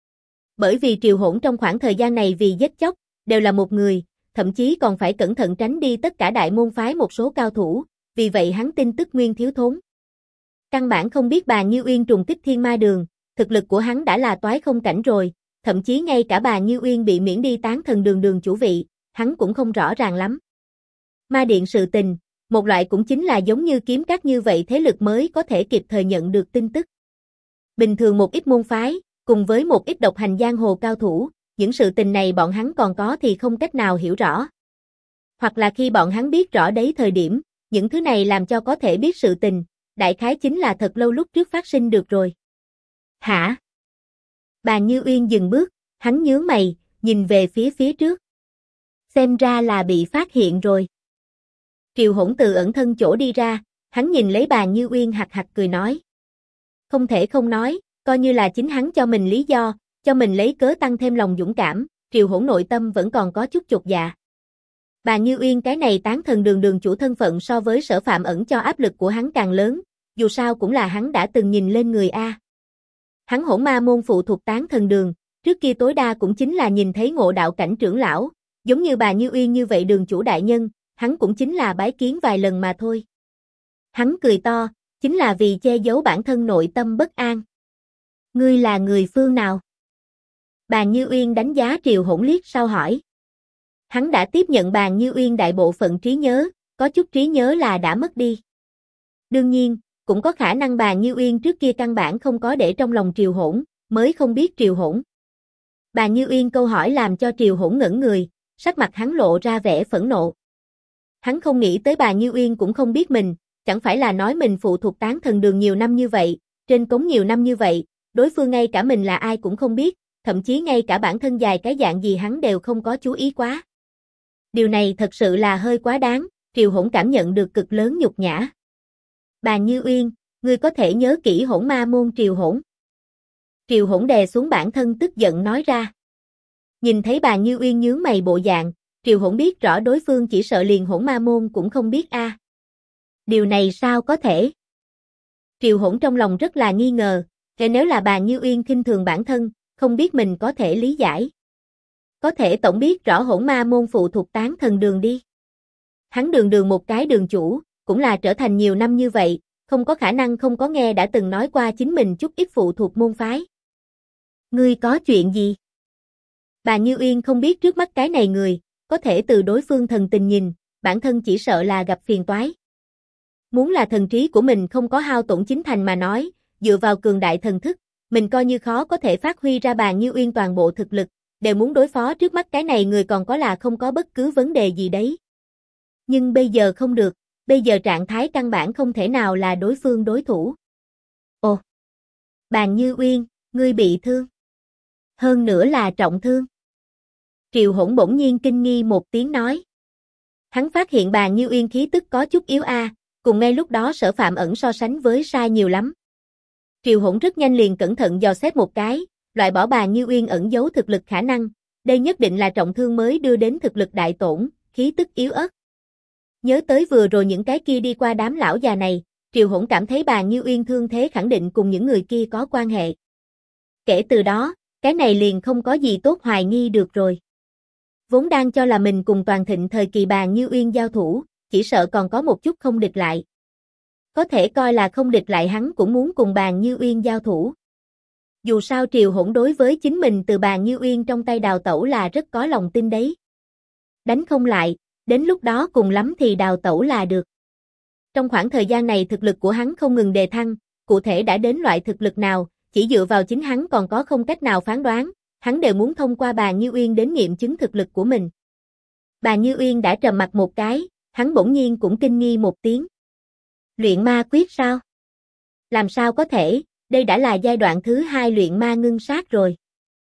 Bởi vì Triều Hỗn trong khoảng thời gian này vì giết chóc, đều là một người, thậm chí còn phải cẩn thận tránh đi tất cả đại môn phái một số cao thủ, vì vậy hắn tin tức nguyên thiếu thốn. Căn bản không biết bà Như Uyên trùng kích thiên ma đường, thực lực của hắn đã là toái không cảnh rồi, thậm chí ngay cả bà Như Uyên bị miễn đi tán thần đường chủ vị, hắn cũng không rõ ràng lắm. Ma điện sự tình, một loại cũng chính là giống như kiếm các như vậy thế lực mới có thể kịp thời nhận được tin tức. Bình thường một ít môn phái, cùng với một ít độc hành giang hồ cao thủ, những sự tình này bọn hắn còn có thì không cách nào hiểu rõ. Hoặc là khi bọn hắn biết rõ đấy thời điểm, những thứ này làm cho có thể biết sự tình, đại khái chính là thật lâu lúc trước phát sinh được rồi. Hả? Bà Như Uyên dừng bước, hắn nhướng mày, nhìn về phía trước. Xem ra là bị phát hiện rồi. Triều Hỗn từ ẩn thân chỗ đi ra, hắn nhìn lấy bà Như Uyên hạc hạc cười nói. Không thể không nói, coi như là chính hắn cho mình lý do, cho mình lấy cớ tăng thêm lòng dũng cảm, Triều Hỗn nội tâm vẫn còn có chút chột dạ. Bà Như Uyên cái này tán thần đường chủ thân phận so với Sở Phạm ẩn cho áp lực của hắn càng lớn, dù sao cũng là hắn đã từng nhìn lên người A. Hắn Hỗn Ma môn phụ thuộc tán thần đường, trước kia tối đa cũng chính là nhìn thấy Ngộ Đạo cảnh trưởng lão, giống như bà Như Uyên như vậy đường chủ đại nhân, hắn cũng chính là bái kiến vài lần mà thôi. Hắn cười to, chính là vì che giấu bản thân nội tâm bất an. Ngươi là người phương nào? Bà Như Uyên đánh giá Triều Hỗn liếc sau hỏi. Hắn đã tiếp nhận bà Như Uyên đại bộ phận trí nhớ, có chút trí nhớ là đã mất đi. Đương nhiên, cũng có khả năng bà Như Uyên trước kia căn bản không có để trong lòng Triều Hỗn, mới không biết Triều Hỗn. Bà Như Uyên câu hỏi làm cho Triều Hỗn ngẩn người, sắc mặt hắn lộ ra vẻ phẫn nộ. Hắn không nghĩ tới bà Như Uyên cũng không biết mình, chẳng phải là nói mình phụ thuộc tán thần đường nhiều năm như vậy, trên cống nhiều năm như vậy, đối phương ngay cả mình là ai cũng không biết, thậm chí ngay cả bản thân dài cái dạng gì hắn đều không có chú ý quá. Điều này thật sự là hơi quá đáng, Triều Hỗn cảm nhận được cực lớn nhục nhã. Bà Như Uyên, ngươi có thể nhớ kỹ Hỗn Ma môn Triều Hỗn. Triều Hỗn đè xuống bản thân tức giận nói ra. Nhìn thấy bà Như Uyên nhướng mày bộ dạng, Triều Hỗn biết rõ đối phương chỉ sợ liền Hỗn Ma môn cũng không biết a. Điều này sao có thể? Triều Hỗn trong lòng rất là nghi ngờ, nếu là bà Như Uyên khinh thường bản thân, không biết mình có thể lý giải. Có thể tổng biết rõ Hỗn Ma môn phụ thuộc tán thần đường đi. Hắn đường một cái đường chủ, cũng là trở thành nhiều năm như vậy, không có khả năng không có nghe đã từng nói qua chính mình chút ít phụ thuộc môn phái. Ngươi có chuyện gì? Bà Như Uyên không biết trước mắt cái này người, có thể từ đối phương thần tình nhìn, bản thân chỉ sợ là gặp phiền toái. Muốn là thần trí của mình không có hao tổn chính thành mà nói, dựa vào cường đại thần thức, mình coi như khó có thể phát huy ra bà Như Uyên toàn bộ thực lực, đều muốn đối phó trước mắt cái này người còn có là không có bất cứ vấn đề gì đấy. Nhưng bây giờ không được, bây giờ trạng thái căn bản không thể nào là đối phương đối thủ. Ồ! Bà Như Uyên, ngươi bị thương. Hơn nữa là trọng thương. Triều Hỗn bỗng nhiên kinh nghi một tiếng nói. Hắn phát hiện bà Như Uyên khí tức có chút yếu cùng ngay lúc đó Sở Phạm ẩn so sánh với sai nhiều lắm. Triều Hỗn rất nhanh liền cẩn thận dò xét một cái, loại bỏ bà Như Uyên ẩn giấu thực lực khả năng, đây nhất định là trọng thương mới đưa đến thực lực đại tổn, khí tức yếu ớt. Nhớ tới vừa rồi những cái kia đi qua đám lão già này, Triều Hỗn cảm thấy bà Như Uyên thương thế khẳng định cùng những người kia có quan hệ. Kể từ đó, cái này liền không có gì tốt hoài nghi được rồi. Vốn đang cho là mình cùng toàn thịnh thời kỳ bà Như Uyên giao thủ, chỉ sợ còn có một chút không địch lại. Có thể coi là không địch lại hắn cũng muốn cùng bà Như Uyên giao thủ. Dù sao Triều Hỗn đối với chính mình từ bà Như Uyên trong tay đào tẩu là rất có lòng tin đấy. Đánh không lại, đến lúc đó cùng lắm thì đào tẩu là được. Trong khoảng thời gian này thực lực của hắn không ngừng đề thăng, cụ thể đã đến loại thực lực nào, chỉ dựa vào chính hắn còn có không cách nào phán đoán, hắn đều muốn thông qua bà Như Uyên đến nghiệm chứng thực lực của mình. Bà Như Uyên đã trầm mặt một cái, hắn bỗng nhiên cũng kinh nghi một tiếng. Luyện ma quyết sao? Làm sao có thể, đây đã là giai đoạn thứ 2 luyện ma ngưng sát rồi.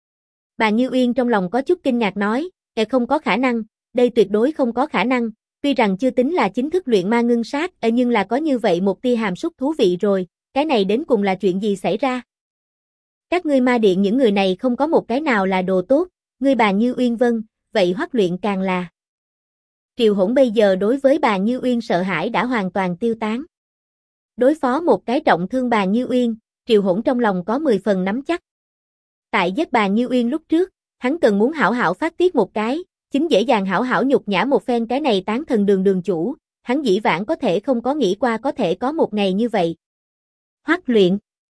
Bà Như Uyên trong lòng có chút kinh ngạc nói, không có khả năng, đây tuyệt đối không có khả năng, tuy rằng chưa tính là chính thức luyện ma ngưng sát, nhưng là có như vậy một tia hàm xúc thú vị rồi, cái này đến cùng là chuyện gì xảy ra? Các ngươi ma điện những người này không có một cái nào là đồ tốt, ngươi bà Như Uyên vâng, vậy Hoắc luyện càng là. Triều Hỗn bây giờ đối với bà Như Uyên sợ hãi đã hoàn toàn tiêu tán. Đối phó một cái trọng thương bà Như Uyên, Triều Hỗn trong lòng có 10 phần nắm chắc. Tại giết bà Như Uyên lúc trước, hắn cần muốn hảo hảo phát tiết một cái, chính dễ dàng hảo hảo nhục nhã một phen cái này tán thần đường chủ, hắn dĩ vãng có thể không có nghĩ qua có thể có một ngày như vậy. Hoắc Luyện.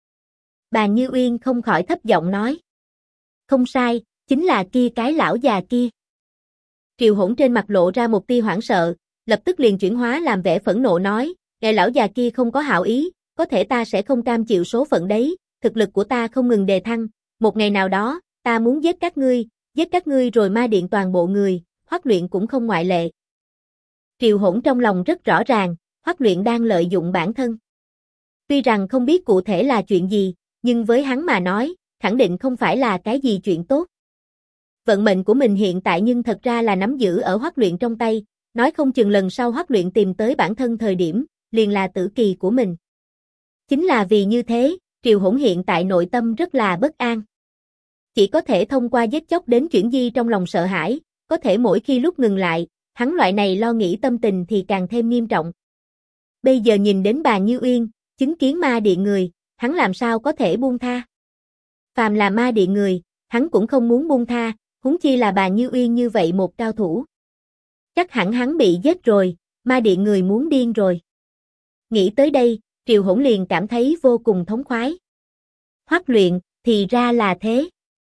Bàn Như Uyên không khỏi thấp giọng nói. Không sai, chính là cái lão già kia. Triệu Hỗn trên mặt lộ ra một tia hoảng sợ, lập tức liền chuyển hóa làm vẻ phẫn nộ nói, "Ngài lão già kia không có hảo ý, có thể ta sẽ không cam chịu số phận đấy, thực lực của ta không ngừng đề thăng, một ngày nào đó, ta muốn giết các ngươi rồi ma điện toàn bộ người, Hoắc Luyện cũng không ngoại lệ." Triệu Hỗn trong lòng rất rõ ràng, Hoắc Luyện đang lợi dụng bản thân. Tuy rằng không biết cụ thể là chuyện gì, nhưng với hắn mà nói, khẳng định không phải là cái gì chuyện tốt. Vận mệnh của mình hiện tại nhưng thật ra là nắm giữ ở Hoắc Luyện trong tay, nói không chừng lần sau Hoắc Luyện tìm tới bản thân thời điểm, liền là tử kỳ của mình. Chính là vì như thế, Triệu Hỗn hiện tại nội tâm rất là bất an. Chỉ có thể thông qua giết chóc đến chuyển di trong lòng sợ hãi, có thể mỗi khi lúc ngừng lại, hắn loại này lo nghĩ tâm tình thì càng thêm nghiêm trọng. Bây giờ nhìn đến bà Như Uyên, chứng kiến ma điện người, hắn làm sao có thể buông tha. Phàm là ma điện người, hắn cũng không muốn buông tha, huống chi là bà Như Uyên như vậy một cao thủ. Chắc hẳn hắn bị giết rồi, ma điện người muốn điên rồi. Nghĩ tới đây, Triệu Hỗn liền cảm thấy vô cùng thống khoái. Hoắc Luyện, thì ra là thế.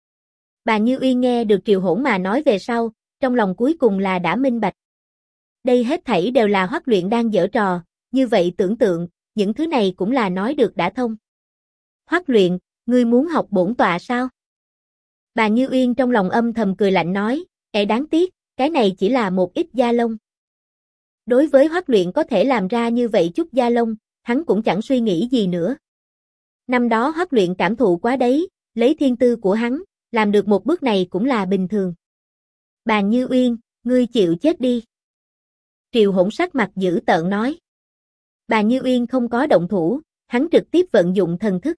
Bà Như Uyên nghe được Triệu Hỗn mà nói về sau, trong lòng cuối cùng là đã minh bạch. Đây hết thảy đều là Hoắc Luyện đang giở trò, như vậy tưởng tượng, những thứ này cũng là nói được đã thông. Hoắc Luyện, ngươi muốn học bổn tọa sao? Bà Như Uyên trong lòng âm thầm cười lạnh nói, đáng tiếc, cái này chỉ là một ít da lông. Đối với Hoắc Luyện có thể làm ra như vậy chút da lông, hắn cũng chẳng suy nghĩ gì nữa. Năm đó Hoắc Luyện cảm thụ quá đấy, lấy thiên tư của hắn, làm được một bước này cũng là bình thường. Bà Như Uyên, ngươi chịu chết đi. Triệu Hỗn sắc mặt dữ tợn nói. Bà Như Uyên không có động thủ, hắn trực tiếp vận dụng thần thức.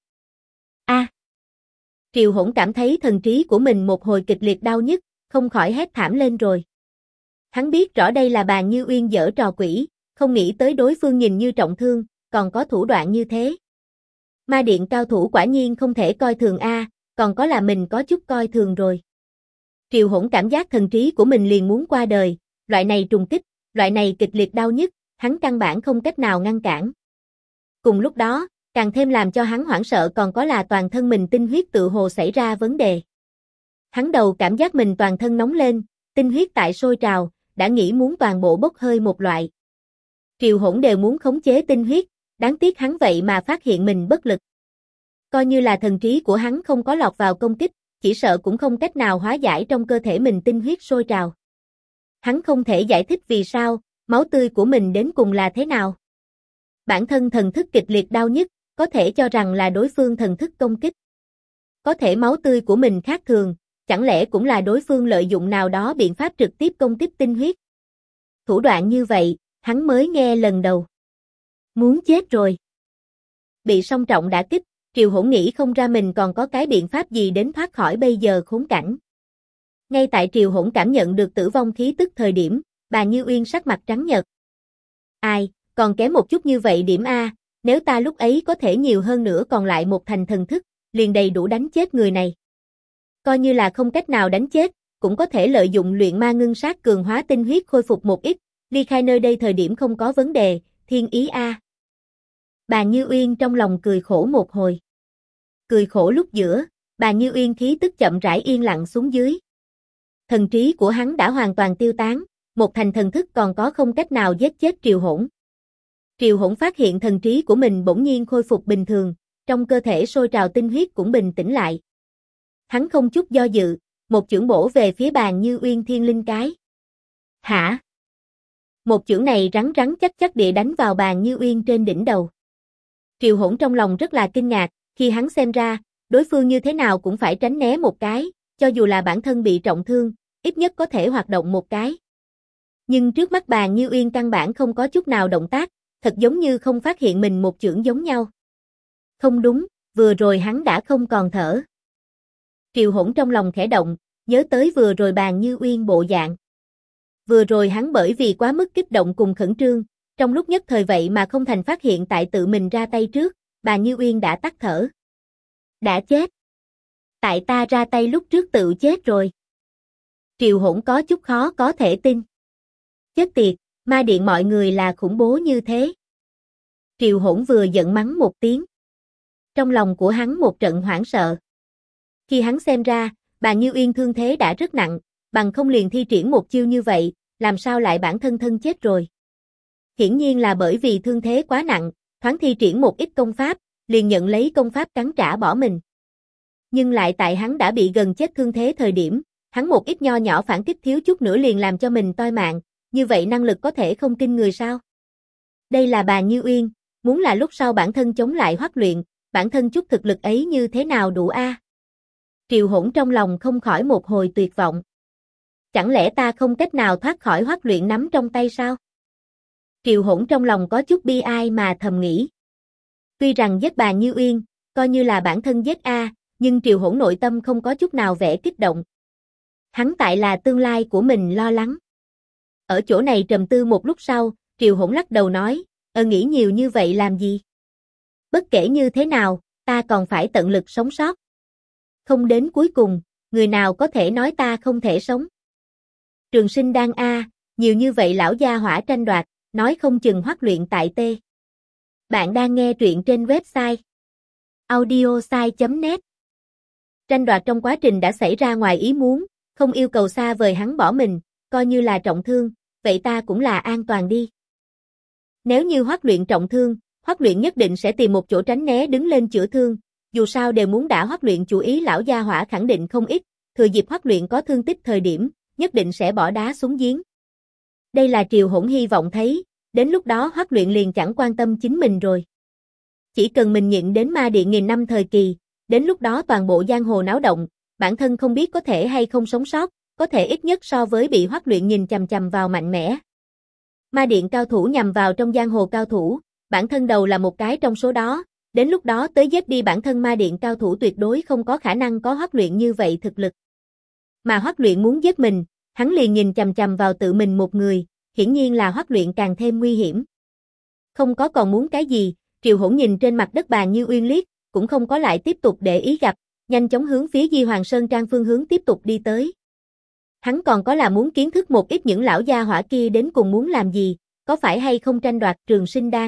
Triệu Hỗn cảm thấy thần trí của mình một hồi kịch liệt đau nhức, không khỏi hét thảm lên rồi. Hắn biết rõ đây là bà Như Uyên giở trò quỷ, không nghĩ tới đối phương nhìn như trọng thương, còn có thủ đoạn như thế. Ma điện cao thủ quả nhiên không thể coi thường còn có là mình có chút coi thường rồi. Triệu Hỗn cảm giác thần trí của mình liền muốn qua đời, loại này trùng kích, loại này kịch liệt đau nhức, hắn căn bản không cách nào ngăn cản. Cùng lúc đó, càng thêm làm cho hắn hoảng sợ còn có là toàn thân mình tinh huyết tự hồ xảy ra vấn đề. Hắn đầu cảm giác mình toàn thân nóng lên, tinh huyết tại sôi trào, đã nghĩ muốn toàn bộ bốc hơi một loại. Triệu Hỗn đều muốn khống chế tinh huyết, đáng tiếc hắn vậy mà phát hiện mình bất lực. Coi như là thần trí của hắn không có lọt vào công kích, chỉ sợ cũng không cách nào hóa giải trong cơ thể mình tinh huyết sôi trào. Hắn không thể giải thích vì sao, máu tươi của mình đến cùng là thế nào. Bản thân thần thức kịch liệt đau nhức, có thể cho rằng là đối phương thần thức công kích. Có thể máu tươi của mình khác thường, chẳng lẽ cũng là đối phương lợi dụng nào đó biện pháp trực tiếp công kích tinh huyết. Thủ đoạn như vậy, hắn mới nghe lần đầu. Muốn chết rồi. Bị song trọng đả kích, Triệu Hỗn nghĩ không ra mình còn có cái biện pháp gì đến thoát khỏi bây giờ khốn cảnh. Ngay tại Triệu Hỗn cảm nhận được tử vong khí tức thời điểm, bà Như Uyên sắc mặt trắng nhợt. Ai, còn kém một chút như vậy điểm nếu ta lúc ấy có thể nhiều hơn nữa còn lại một thành thần thức, liền đầy đủ đánh chết người này. Coi như là không cách nào đánh chết, cũng có thể lợi dụng luyện ma ngưng sát cường hóa tinh huyết khôi phục một ít, ly khai nơi đây thời điểm không có vấn đề, thiên ý Bà Như Uyên trong lòng cười khổ một hồi. Cười khổ lúc giữa, bà Như Uyên khí tức chậm rãi yên lặng xuống dưới. Thần trí của hắn đã hoàn toàn tiêu tán, một thành thần thức còn có không cách nào giết chết Triệu Hỗn. Triệu Hỗn phát hiện thần trí của mình bỗng nhiên khôi phục bình thường, trong cơ thể sôi trào tinh huyết cũng bình tĩnh lại. Hắn không chút do dự, một chưởng bổ về phía bàn Như Uyên thiên linh cái. Hả? Một chưởng này rắn rắn chắc chắc địa đánh vào bàn Như Uyên trên đỉnh đầu. Triệu Hỗn trong lòng rất là kinh ngạc, khi hắn xem ra, đối phương như thế nào cũng phải tránh né một cái, cho dù là bản thân bị trọng thương, ít nhất có thể hoạt động một cái. Nhưng trước mắt bàn Như Uyên căn bản không có chút nào động tác, thật giống như không phát hiện mình một chưởng giống nhau. Không đúng, vừa rồi hắn đã không còn thở. Triệu Hỗn trong lòng khẽ động, nhớ tới vừa rồi bàn Như Uyên bộ dạng. Vừa rồi hắn bởi vì quá mức kích động cùng khẩn trương, trong lúc nhất thời vậy mà không thành phát hiện tại tự mình ra tay trước, bà Như Uyên đã tắt thở. Đã chết. Tại ta ra tay lúc trước tự chết rồi. Triệu Hỗn có chút khó có thể tin. Chết tiệt, ma điện mọi người là khủng bố như thế. Triệu Hỗn vừa giận mắng một tiếng. Trong lòng của hắn một trận hoảng sợ. Khi hắn xem ra, bà Như Uyên thương thế đã rất nặng, bằng không liền thi triển một chiêu như vậy, làm sao lại bản thân thân chết rồi. Hiển nhiên là bởi vì thương thế quá nặng, thoáng thi triển một ít công pháp, liền nhận lấy công pháp cắn trả bỏ mình. Nhưng lại tại hắn đã bị gần chết thương thế thời điểm, hắn một ít nho nhỏ phản kích thiếu chút nữa liền làm cho mình toi mạng, như vậy năng lực có thể không kinh người sao? Đây là bà Như Uyên, muốn là lúc sau bản thân chống lại Hoắc Luyện, bản thân chút thực lực ấy như thế nào đủ a? Triệu Hỗn trong lòng không khỏi một hồi tuyệt vọng. Chẳng lẽ ta không cách nào thoát khỏi Hoắc Luyện nắm trong tay sao? Triệu Hỗn trong lòng có chút bi ai mà thầm nghĩ. Tuy rằng giết bà Như Uyên, coi như là bản thân giết a, nhưng Triệu Hỗn nội tâm không có chút nào vẻ kích động. Hắn tại là tương lai của mình lo lắng. Ở chỗ này trầm tư một lúc sau, Triệu Hỗn lắc đầu nói, nghĩ nhiều như vậy làm gì? Bất kể như thế nào, ta còn phải tận lực sống sót. Không đến cuối cùng, người nào có thể nói ta không thể sống? Trường Sinh Đan a, nhiều như vậy lão gia hỏa tranh đoạt, nói không chừng Hoắc Luyện tại T. Bạn đang nghe truyện trên website audiosai.net. Tranh đoạt trong quá trình đã xảy ra ngoài ý muốn, không yêu cầu xa vời hắn bỏ mình, coi như là trọng thương, vậy ta cũng là an toàn đi. Nếu như Hoắc Luyện trọng thương, Hoắc Luyện nhất định sẽ tìm một chỗ tránh né đứng lên chữa thương, dù sao đều muốn đả Hoắc Luyện chủ ý lão gia hỏa khẳng định không ít, thừa dịp Hoắc Luyện có thương tích thời điểm, nhất định sẽ bỏ đá xuống giếng. Đây là Triệu Hỗn hy vọng thấy, đến lúc đó Hoắc Luyện liền chẳng quan tâm chính mình rồi. Chỉ cần mình nhịn đến ma điện nghìn năm thời kỳ, đến lúc đó toàn bộ giang hồ náo động, bản thân không biết có thể hay không sống sót, có thể ít nhất so với bị Hoắc Luyện nhìn chằm chằm vào mạnh mẽ. Ma điện cao thủ nhằm vào trong giang hồ cao thủ, bản thân đầu là một cái trong số đó, đến lúc đó tới giết đi bản thân ma điện cao thủ tuyệt đối không có khả năng có Hoắc Luyện như vậy thực lực. Mà Hoắc Luyện muốn giết mình, hắn liền nhìn chằm chằm vào tự mình một người, hiển nhiên là Hoắc Luyện càng thêm nguy hiểm. Không có còn muốn cái gì, Triệu Hỗn nhìn trên mặt đất bà Như Uyên liếc, cũng không có lại tiếp tục để ý gặp, nhanh chóng hướng phía Di Hoàng Sơn Trang phương hướng tiếp tục đi tới. Hắn còn có là muốn kiến thức một ít những lão gia hỏa kia đến cùng muốn làm gì, có phải hay không tranh đoạt Trường Sinh Đan.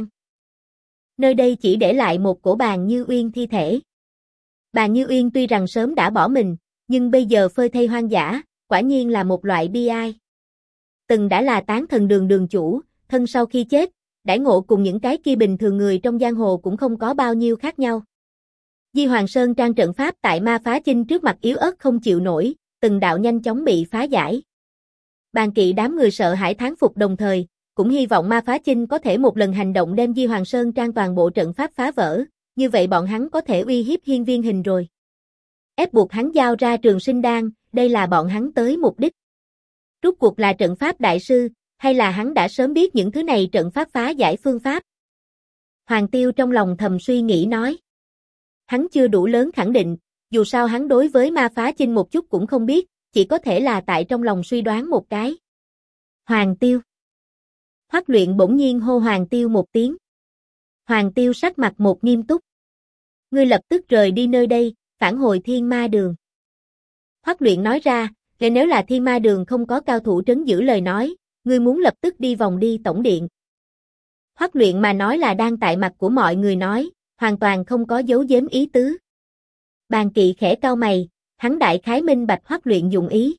Nơi đây chỉ để lại một cổ bà Như Uyên thi thể. Bà Như Uyên tuy rằng sớm đã bỏ mình, nhưng bây giờ phơi thây hoang dã, quả nhiên là một loại bi ai. Từng đã là tán thần đường đường chủ, thân sau khi chết, đãi ngộ cùng những cái kia bình thường người trong giang hồ cũng không có bao nhiêu khác nhau. Di Hoàng Sơn Trang trận pháp tại Ma Phá Chinh trước mặt yếu ớt không chịu nổi, từng đạo nhanh chóng bị phá giải. Bàn kỵ đám người sợ hãi thán phục đồng thời, cũng hy vọng Ma Phá Chinh có thể một lần hành động đem Di Hoàng Sơn Trang toàn bộ trận pháp phá vỡ, như vậy bọn hắn có thể uy hiếp Hiên Viên Hình rồi. Ép buộc hắn giao ra Trường Sinh Đan, đây là bọn hắn tới mục đích. Rốt cuộc là trận pháp đại sư, hay là hắn đã sớm biết những thứ này trận pháp phá giải phương pháp? Hoàng Tiêu trong lòng thầm suy nghĩ nói. Hắn chưa đủ lớn khẳng định, dù sao hắn đối với Ma Phá Chinh một chút cũng không biết, chỉ có thể là tại trong lòng suy đoán một cái. Hoàng Tiêu. Hoắc Luyện bỗng nhiên hô Hoàng Tiêu một tiếng. Hoàng Tiêu sắc mặt một nghiêm túc. Ngươi lập tức rời đi nơi đây, phản hồi Thiên Ma Đường. Hoắc Luyện nói ra, nếu là Thiên Ma Đường không có cao thủ trấn giữ lời nói, ngươi muốn lập tức đi vòng đi tổng điện. Hoắc Luyện mà nói là đang tại mặt của mọi người nói, hoàn toàn không có giấu giếm ý tứ. Bàn kỵ khẽ cau mày, hắn đại khái minh bạch Hoắc Luyện dụng ý.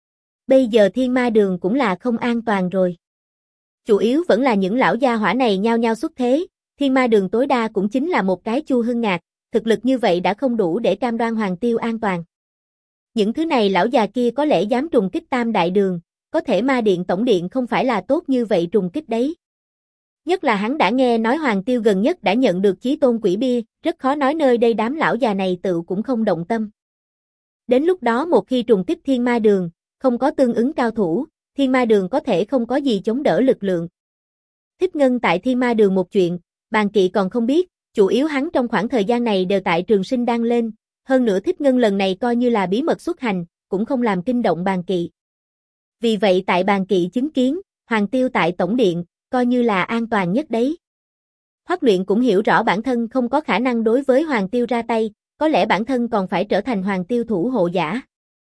Bây giờ Thiên Ma Đường cũng là không an toàn rồi. Chủ yếu vẫn là những lão gia hỏa này nhao nhao xuất thế, Thiên Ma Đường tối đa cũng chính là một cái Chu Hưng Ngạc, thực lực như vậy đã không đủ để cam đoan Hoàng Tiêu an toàn. Những thứ này lão già kia có lẽ dám trùng kích Tam Đại Đường, có thể Ma Điện tổng điện không phải là tốt như vậy trùng kích đấy. Nhất là hắn đã nghe nói Hoàng Tiêu gần nhất đã nhận được chí tôn quỷ bia, rất khó nói nơi đây đám lão già này tự cũng không động tâm. Đến lúc đó một khi trùng kích Thiên Ma Đường, không có tương ứng cao thủ, Thiên Ma Đường có thể không có gì chống đỡ lực lượng. Thích Ngân tại Thiên Ma Đường một chuyện, Bàn Kỵ còn không biết, chủ yếu hắn trong khoảng thời gian này đều tại Trường Sinh Đan lên, hơn nữa Thích Ngân lần này coi như là bí mật xuất hành, cũng không làm kinh động Bàn Kỵ. Vì vậy tại Bàn Kỵ chứng kiến, Hoàng Tiêu tại tổng điện, coi như là an toàn nhất đấy. Hoắc Luyện cũng hiểu rõ bản thân không có khả năng đối với Hoàng Tiêu ra tay, có lẽ bản thân còn phải trở thành Hoàng Tiêu thủ hộ giả.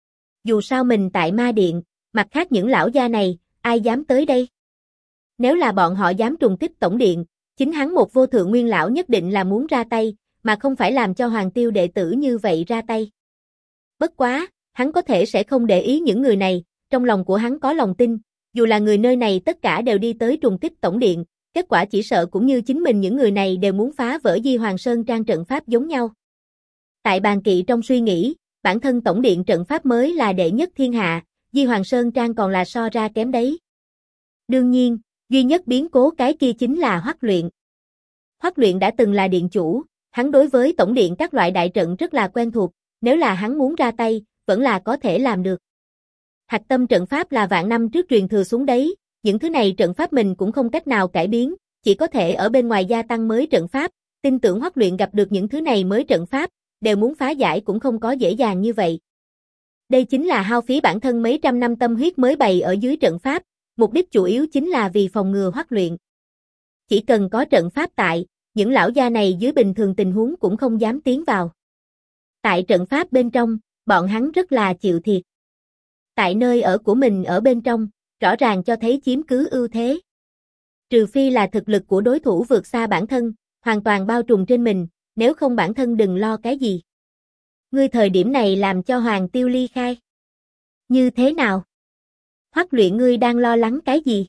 Dù sao mình tại Ma Điện, mặt khác những lão gia này, ai dám tới đây? Nếu là bọn họ dám trùng kích tổng điện, chính hắn một vô thượng nguyên lão nhất định là muốn ra tay, mà không phải làm cho Hoàng Tiêu đệ tử như vậy ra tay. Bất quá, hắn có thể sẽ không để ý những người này, trong lòng của hắn có lòng tin, dù là người nơi này tất cả đều đi tới trùng kích tổng điện, kết quả chỉ sợ cũng như chính mình những người này đều muốn phá vỡ Di Hoàng Sơn Trang trận pháp giống nhau. Tại Bàn Kỵ trong suy nghĩ, bản thân tổng điện trận pháp mới là đệ nhất thiên hạ, Di Hoàng Sơn Trang còn là so ra kém đấy. Đương nhiên, duy nhất biến cố cái kia chính là Hoắc Luyện. Hoắc Luyện đã từng là điện chủ, hắn đối với tổng điện các loại đại trận rất là quen thuộc, nếu là hắn muốn ra tay, vẫn là có thể làm được. Hạch tâm trận pháp là vạn năm trước truyền thừa xuống đấy, những thứ này trận pháp mình cũng không cách nào cải biến, chỉ có thể ở bên ngoài gia tăng mới trận pháp, tin tưởng Hoắc Luyện gặp được những thứ này mới trận pháp, đều muốn phá giải cũng không có dễ dàng như vậy. Đây chính là hao phí bản thân mấy trăm năm tâm huyết mới bày ở dưới trận pháp, mục đích chủ yếu chính là vì phòng ngừa Hoắc Luyện. Chỉ cần có trận pháp tại, những lão gia này dưới bình thường tình huống cũng không dám tiến vào. Tại trận pháp bên trong, bọn hắn rất là chịu thiệt. Tại nơi ở của mình ở bên trong, rõ ràng cho thấy chiếm cứ ưu thế. Trừ phi là thực lực của đối thủ vượt xa bản thân, hoàn toàn bao trùm trên mình, nếu không bản thân đừng lo cái gì. Ngươi thời điểm này làm cho Hoàng Tiêu ly khai. Như thế nào? Hoắc Luyện ngươi đang lo lắng cái gì?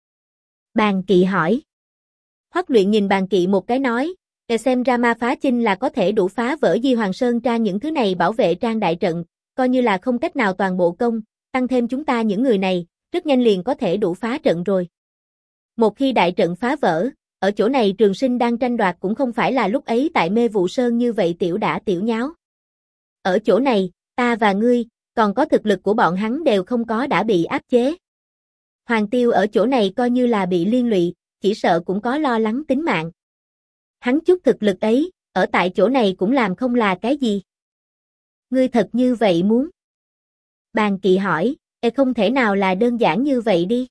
Bàn Kỵ hỏi. Hoắc Luyện nhìn Bàn Kỵ một cái nói, để xem ra ma phá chinh là có thể đủ phá vỡ Di Hoàng Sơn Trang những thứ này bảo vệ trang đại trận, coi như là không cách nào toàn bộ công, tăng thêm chúng ta những người này, rất nhanh liền có thể đủ phá trận rồi. Một khi đại trận phá vỡ, ở chỗ này Trường Sinh đang tranh đoạt cũng không phải là lúc ấy tại Mê Vụ Sơn như vậy tiểu đả tiểu nháo. Ở chỗ này, ta và ngươi, còn có thực lực của bọn hắn đều không có đã bị áp chế. Hoàng Tiêu ở chỗ này coi như là bị liên lụy, chỉ sợ cũng có lo lắng tính mạng. Hắn chút thực lực ấy, ở tại chỗ này cũng làm không là cái gì. Ngươi thật như vậy muốn? Bàn Kỵ hỏi, không thể nào là đơn giản như vậy đi.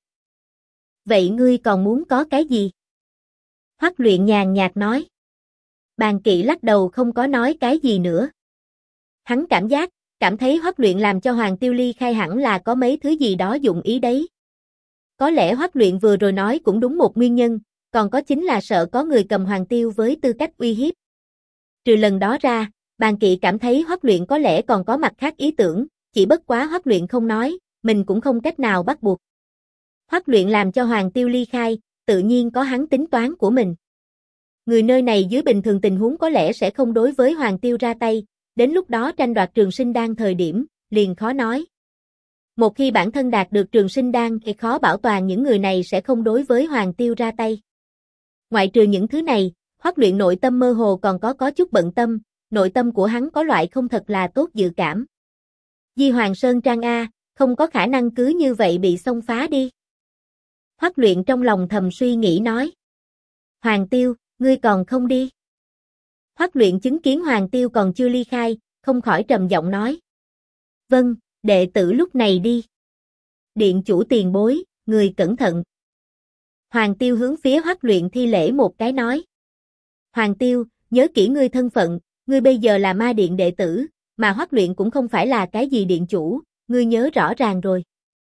Vậy ngươi còn muốn có cái gì? Hoắc Luyện nhàn nhạt nói. Bàn Kỵ lắc đầu không có nói cái gì nữa. Hắn cảm thấy Hoắc Luyện làm cho Hoàng Tiêu ly khai hẳn là có mấy thứ gì đó dụng ý đấy. Có lẽ Hoắc Luyện vừa rồi nói cũng đúng một nguyên nhân, còn có chính là sợ có người cầm Hoàng Tiêu với tư cách uy hiếp. Trừ lần đó ra, Bàn Kỵ cảm thấy Hoắc Luyện có lẽ còn có mặt khác ý tưởng, chỉ bất quá Hoắc Luyện không nói, mình cũng không cách nào bắt buộc. Hoắc Luyện làm cho Hoàng Tiêu ly khai, tự nhiên có hắn tính toán của mình. Người nơi này dưới bình thường tình huống có lẽ sẽ không đối với Hoàng Tiêu ra tay, đến lúc đó tranh đoạt Trường Sinh Đan thời điểm, liền khó nói. Một khi bản thân đạt được Trường Sinh Đan thì khó bảo toàn những người này sẽ không đối với Hoàng Tiêu ra tay. Ngoại trừ những thứ này, Hoắc Luyện nội tâm mơ hồ còn có chút bận tâm, nội tâm của hắn có loại không thật là tốt dự cảm. Di Hoàng Sơn Trang A, không có khả năng cứ như vậy bị xông phá đi. Hoắc Luyện trong lòng thầm suy nghĩ nói. Hoàng Tiêu, ngươi còn không đi. Hoắc Luyện chứng kiến Hoàng Tiêu còn chưa ly khai, không khỏi trầm giọng nói. Vâng, đệ tử lúc này đi. Điện chủ tiền bối, người cẩn thận. Hoàng Tiêu hướng phía Hoắc Luyện thi lễ một cái nói. Hoàng Tiêu, nhớ kỹ ngươi thân phận, ngươi bây giờ là ma điện đệ tử, mà Hoắc Luyện cũng không phải là cái gì điện chủ, ngươi nhớ rõ ràng rồi.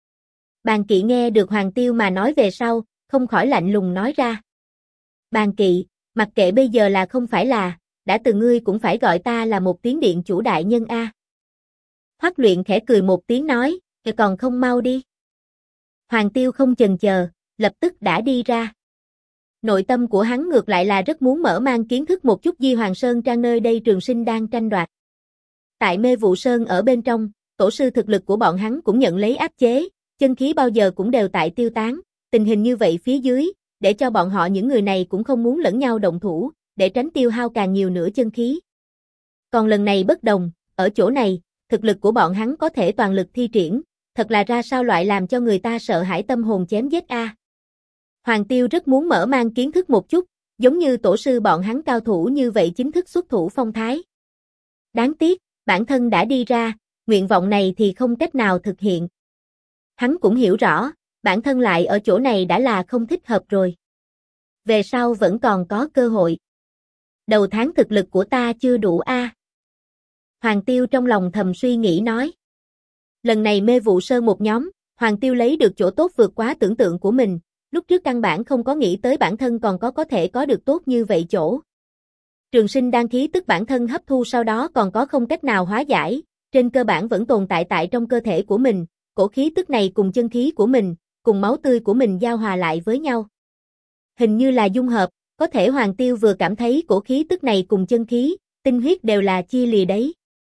Bàn Kỵ nghe được Hoàng Tiêu mà nói về sau, không khỏi lạnh lùng nói ra. Bàn Kỵ, mặc kệ bây giờ là không phải là, đã từ ngươi cũng phải gọi ta là một tiếng điện chủ đại nhân a. Hoắc Luyện khẽ cười một tiếng nói, còn không mau đi. Hoàng Tiêu không chần chờ, lập tức đã đi ra. Nội tâm của hắn ngược lại là rất muốn mở mang kiến thức một chút Di Hoàng Sơn Trang nơi đây Trường Sinh đang tranh đoạt. Tại Mê Vụ Sơn ở bên trong, tổ sư thực lực của bọn hắn cũng nhận lấy áp chế, chân khí bao giờ cũng đều tại tiêu tán, tình hình như vậy phía dưới, để cho bọn họ những người này cũng không muốn lẫn nhau động thủ, để tránh tiêu hao càng nhiều nữa chân khí. Còn lần này bất đồng, ở chỗ này, thực lực của bọn hắn có thể toàn lực thi triển, thật là ra sao loại làm cho người ta sợ hãi tâm hồn chém giết a. Hoàng Tiêu rất muốn mở mang kiến thức một chút, giống như tổ sư bọn hắn cao thủ như vậy chính thức xuất thủ phong thái. Đáng tiếc, bản thân đã đi ra, nguyện vọng này thì không cách nào thực hiện. Hắn cũng hiểu rõ, bản thân lại ở chỗ này đã là không thích hợp rồi. Về sau vẫn còn có cơ hội. Đầu tháng thực lực của ta chưa đủ a. Hoàng Tiêu trong lòng thầm suy nghĩ nói. Lần này Mê Vụ Sơn một nhóm, Hoàng Tiêu lấy được chỗ tốt vượt quá tưởng tượng của mình, lúc trước căn bản không có nghĩ tới bản thân còn có thể có được tốt như vậy chỗ. Trường sinh đan khí tức bản thân hấp thu sau đó còn có không cách nào hóa giải, trên cơ bản vẫn tồn tại trong cơ thể của mình, cổ khí tức này cùng chân khí của mình, cùng máu tươi của mình giao hòa lại với nhau. Hình như là dung hợp, có thể Hoàng Tiêu vừa cảm thấy cổ khí tức này cùng chân khí, tinh huyết đều là chia lìa đấy.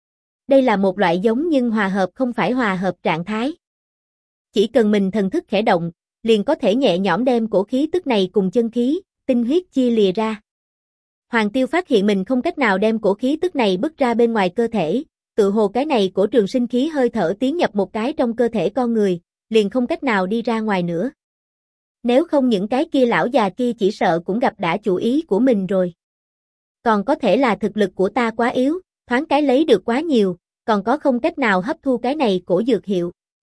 Đây là một loại giống nhưng hòa hợp không phải hòa hợp trạng thái. Chỉ cần mình thần thức khẽ động, liền có thể nhẹ nhõm đem cổ khí tức này cùng chân khí, tinh huyết chia lìa ra. Hoàng Tiêu phát hiện mình không cách nào đem cổ khí tức này bứt ra bên ngoài cơ thể, tự hồ cái này cổ trường sinh khí hơi thở tiến nhập một cái trong cơ thể con người, liền không cách nào đi ra ngoài nữa. Nếu không những cái kia lão già kia chỉ sợ cũng gặp đã chủ ý của mình rồi. Còn có thể là thực lực của ta quá yếu, thoáng cái lấy được quá nhiều, còn có không cách nào hấp thu cái này cổ dược hiệu.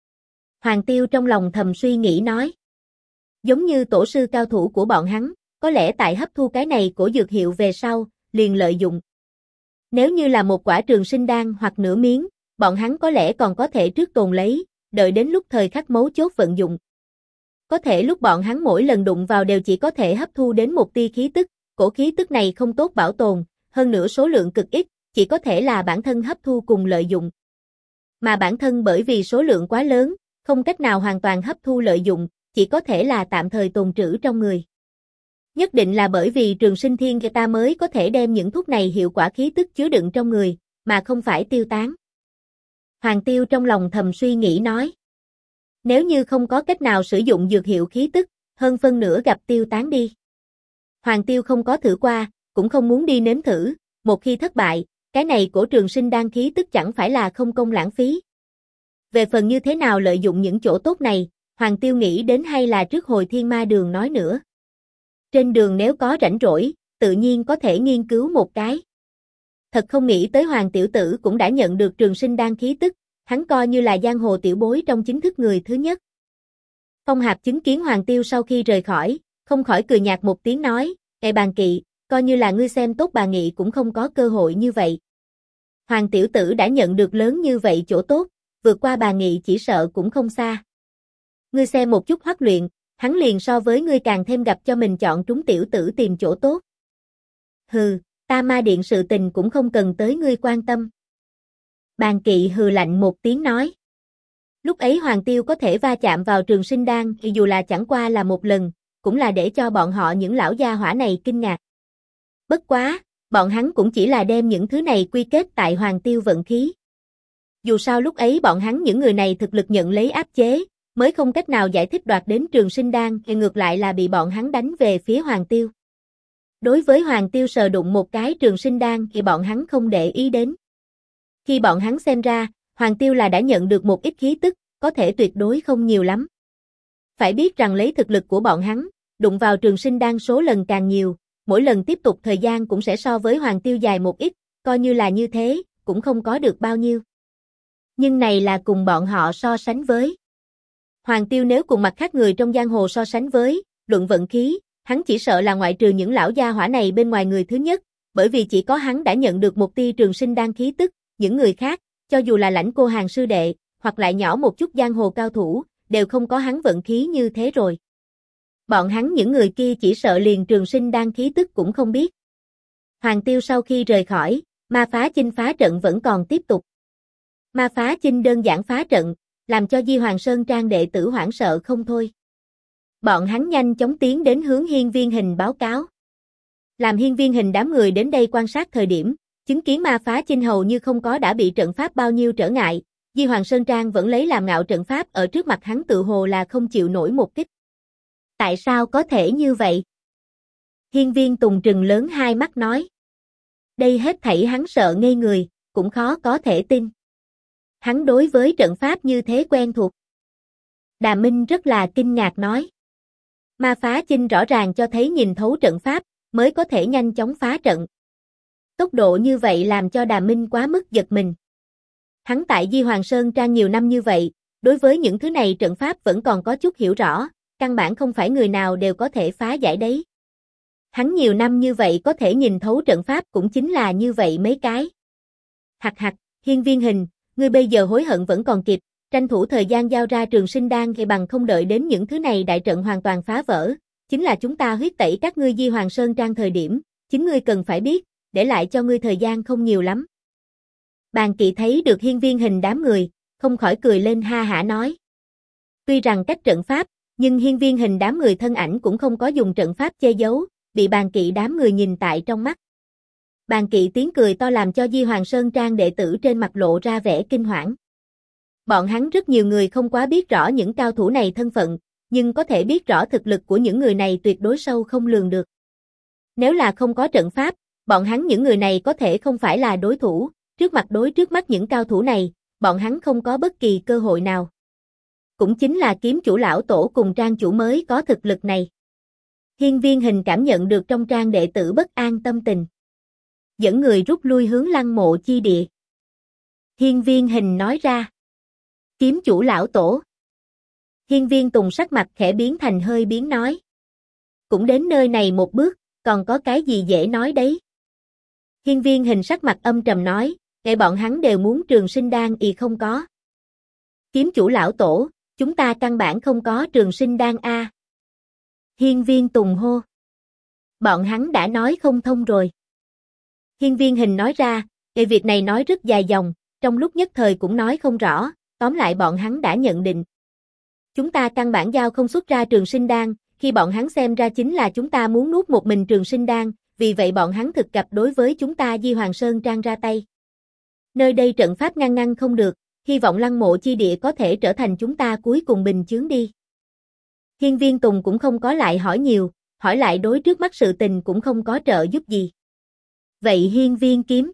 Hoàng Tiêu trong lòng thầm suy nghĩ nói. Giống như tổ sư cao thủ của bọn hắn, có lẽ tại hấp thu cái này cổ dược hiệu về sau, liền lợi dụng. Nếu như là một quả trường sinh đan hoặc nửa miếng, bọn hắn có lẽ còn có thể trước tồn lấy, đợi đến lúc thời khắc mấu chốt vận dụng. Có thể lúc bọn hắn mỗi lần đụng vào đều chỉ có thể hấp thu đến một tia khí tức, cổ khí tức này không tốt bảo tồn, hơn nữa số lượng cực ít, chỉ có thể là bản thân hấp thu cùng lợi dụng. Mà bản thân bởi vì số lượng quá lớn, không cách nào hoàn toàn hấp thu lợi dụng, chỉ có thể là tạm thời tồn trữ trong người. Nhất định là bởi vì trường sinh thiên người ta mới có thể đem những thuốc này hiệu quả khí tức chứa đựng trong người, mà không phải tiêu tán. Hoàng Tiêu trong lòng thầm suy nghĩ nói. Nếu như không có cách nào sử dụng dược hiệu khí tức, hơn phân nửa gặp tiêu tán đi. Hoàng Tiêu không có thử qua, cũng không muốn đi nếm thử, một khi thất bại, cái này cổ trường sinh đan khí tức chẳng phải là không công lãng phí. Về phần như thế nào lợi dụng những chỗ tốt này, Hoàng Tiêu nghĩ đến hay là trước hồi Thiên Ma Đường nói nữa. Trên đường nếu có rảnh rỗi, tự nhiên có thể nghiên cứu một cái. Thật không nghĩ tới Hoàng tiểu tử cũng đã nhận được trường sinh đan khí tức, hắn coi như là giang hồ tiểu bối trong chính thức người thứ nhất. Phong Hạp chứng kiến Hoàng Tiêu sau khi rời khỏi, không khỏi cười nhạt một tiếng nói, "Ê Bàn Kỵ, coi như là ngươi xem tốt bà Nghị cũng không có cơ hội như vậy. Hoàng tiểu tử đã nhận được lớn như vậy chỗ tốt, vượt qua bà Nghị chỉ sợ cũng không xa. Ngươi xem một chút Hoắc Luyện, hắn liền so với ngươi càng thêm gặp cho mình chọn trúng tiểu tử tìm chỗ tốt. Hừ, ta Ma Điện sự tình cũng không cần tới ngươi quan tâm." Bàn Kỵ hừ lạnh một tiếng nói. Lúc ấy Hoàng Tiêu có thể va chạm vào trường sinh đan thì dù là chẳng qua là một lần, cũng là để cho bọn họ những lão gia hỏa này kinh ngạc. Bất quá, bọn hắn cũng chỉ là đem những thứ này quy kết tại Hoàng Tiêu vận khí. Dù sao lúc ấy bọn hắn những người này thực lực nhận lấy áp chế, mới không cách nào giải thích đoạt đến trường sinh đan, thì ngược lại là bị bọn hắn đánh về phía Hoàng Tiêu. Đối với Hoàng Tiêu sờ đụng một cái trường sinh đan thì bọn hắn không để ý đến. Khi bọn hắn xem ra, Hoàng Tiêu là đã nhận được một ít khí tức, có thể tuyệt đối không nhiều lắm. Phải biết rằng lấy thực lực của bọn hắn, đụng vào trường sinh đan số lần càng nhiều, mỗi lần tiếp tục thời gian cũng sẽ so với Hoàng Tiêu dài một ít, coi như là như thế, cũng không có được bao nhiêu. Nhưng này là cùng bọn họ so sánh với. Hoàng Tiêu nếu cùng mặt khác người trong giang hồ so sánh với, luận vận khí, hắn chỉ sợ là ngoại trừ những lão gia hỏa này bên ngoài người thứ nhất, bởi vì chỉ có hắn đã nhận được một tia trường sinh đan khí tức, những người khác, cho dù là Lãnh Cô Hàng sư đệ, hoặc lại nhỏ một chút giang hồ cao thủ, đều không có hắn vận khí như thế rồi. Bọn hắn những người kia chỉ sợ liền trường sinh đan khí tức cũng không biết. Hoàng Tiêu sau khi rời khỏi, Ma Phá Chinh phá trận vẫn còn tiếp tục. Ma Phá Chinh đơn giản phá trận, làm cho Di Hoàng Sơn Trang đệ tử hoảng sợ không thôi. Bọn hắn nhanh chóng tiến đến hướng Hiên Viên Hình báo cáo. Làm Hiên Viên Hình đám người đến đây quan sát thời điểm, chứng kiến Ma Phá Chinh hầu như không có đã bị trận pháp bao nhiêu trở ngại, Di Hoàng Sơn Trang vẫn lấy làm ngạo trận pháp ở trước mặt hắn tự hồ là không chịu nổi một kích. Tại sao có thể như vậy? Hiên Viên Tùng trừng lớn hai mắt nói. Đây hết thảy hắn sợ ngây người, cũng khó có thể tin. Hắn đối với trận pháp như thế quen thuộc. Đà Minh rất là kinh ngạc nói. Ma Phá Chinh rõ ràng cho thấy nhìn thấu trận pháp, mới có thể nhanh chóng phá trận. Tốc độ như vậy làm cho Đà Minh quá mức giật mình. Hắn tại Di Hoàng Sơn Trang nhiều năm như vậy, đối với những thứ này trận pháp vẫn còn có chút hiểu rõ, căn bản không phải người nào đều có thể phá giải đấy. Hắn nhiều năm như vậy có thể nhìn thấu trận pháp cũng chính là như vậy mấy cái. Hặc hặc, Hiên Viên Hình, ngươi bây giờ hối hận vẫn còn kịp, tranh thủ thời gian giao ra trường sinh đan thì bằng không đợi đến những thứ này đại trận hoàn toàn phá vỡ, chính là chúng ta huyết tẩy các ngươi Di Hoàng Sơn Trang thời điểm, chính ngươi cần phải biết, để lại cho ngươi thời gian không nhiều lắm. Bàn Kỵ thấy được Hiên Viên Hình đám người, không khỏi cười lên ha hả nói. Tuy rằng cách trận pháp, nhưng Hiên Viên Hình đám người thân ảnh cũng không có dùng trận pháp che giấu, bị Bàn Kỵ đám người nhìn tại trong mắt. Bàn Kỵ tiếng cười to làm cho Di Hoàng Sơn Trang đệ tử trên mặt lộ ra vẻ kinh hoảng. Bọn hắn rất nhiều người không quá biết rõ những cao thủ này thân phận, nhưng có thể biết rõ thực lực của những người này tuyệt đối sâu không lường được. Nếu là không có trận pháp, bọn hắn những người này có thể không phải là đối thủ, trước mắt những cao thủ này, bọn hắn không có bất kỳ cơ hội nào. Cũng chính là kiếm chủ lão tổ cùng trang chủ mới có thực lực này. Hiên Viên Hình cảm nhận được trong trang đệ tử bất an tâm tình. Dẫn người rút lui hướng Lăng Mộ chi địa. Hiên Viên Hình nói ra. Kiếm chủ lão tổ. Hiên Viên Tùng sắc mặt khẽ biến thành hơi biến nói. Cũng đến nơi này một bước, còn có cái gì dễ nói đấy. Hiên Viên Hình sắc mặt âm trầm nói, để bọn hắn đều muốn trường sinh đan y không có. Kiếm chủ lão tổ, chúng ta căn bản không có trường sinh đan a. Hiên Viên Tùng hô. Bọn hắn đã nói không thông rồi. Hiên Viên Hình nói ra, việc này nói rất dài dòng, trong lúc nhất thời cũng nói không rõ, tóm lại bọn hắn đã nhận định. Chúng ta căn bản giao không xuất ra trường sinh đan, khi bọn hắn xem ra chính là chúng ta muốn nuốt một mình trường sinh đan, vì vậy bọn hắn thực tập đối với chúng ta Di Hoàng Sơn Trang ra tay. Nơi đây trận pháp ngăn không được, hy vọng Lăng Mộ chi địa có thể trở thành chúng ta cuối cùng bình chướng đi. Hiên Viên Tùng cũng không có lại hỏi nhiều, hỏi lại đối trước mắt sự tình cũng không có trợ giúp gì. Vậy Hiên Viên kiếm?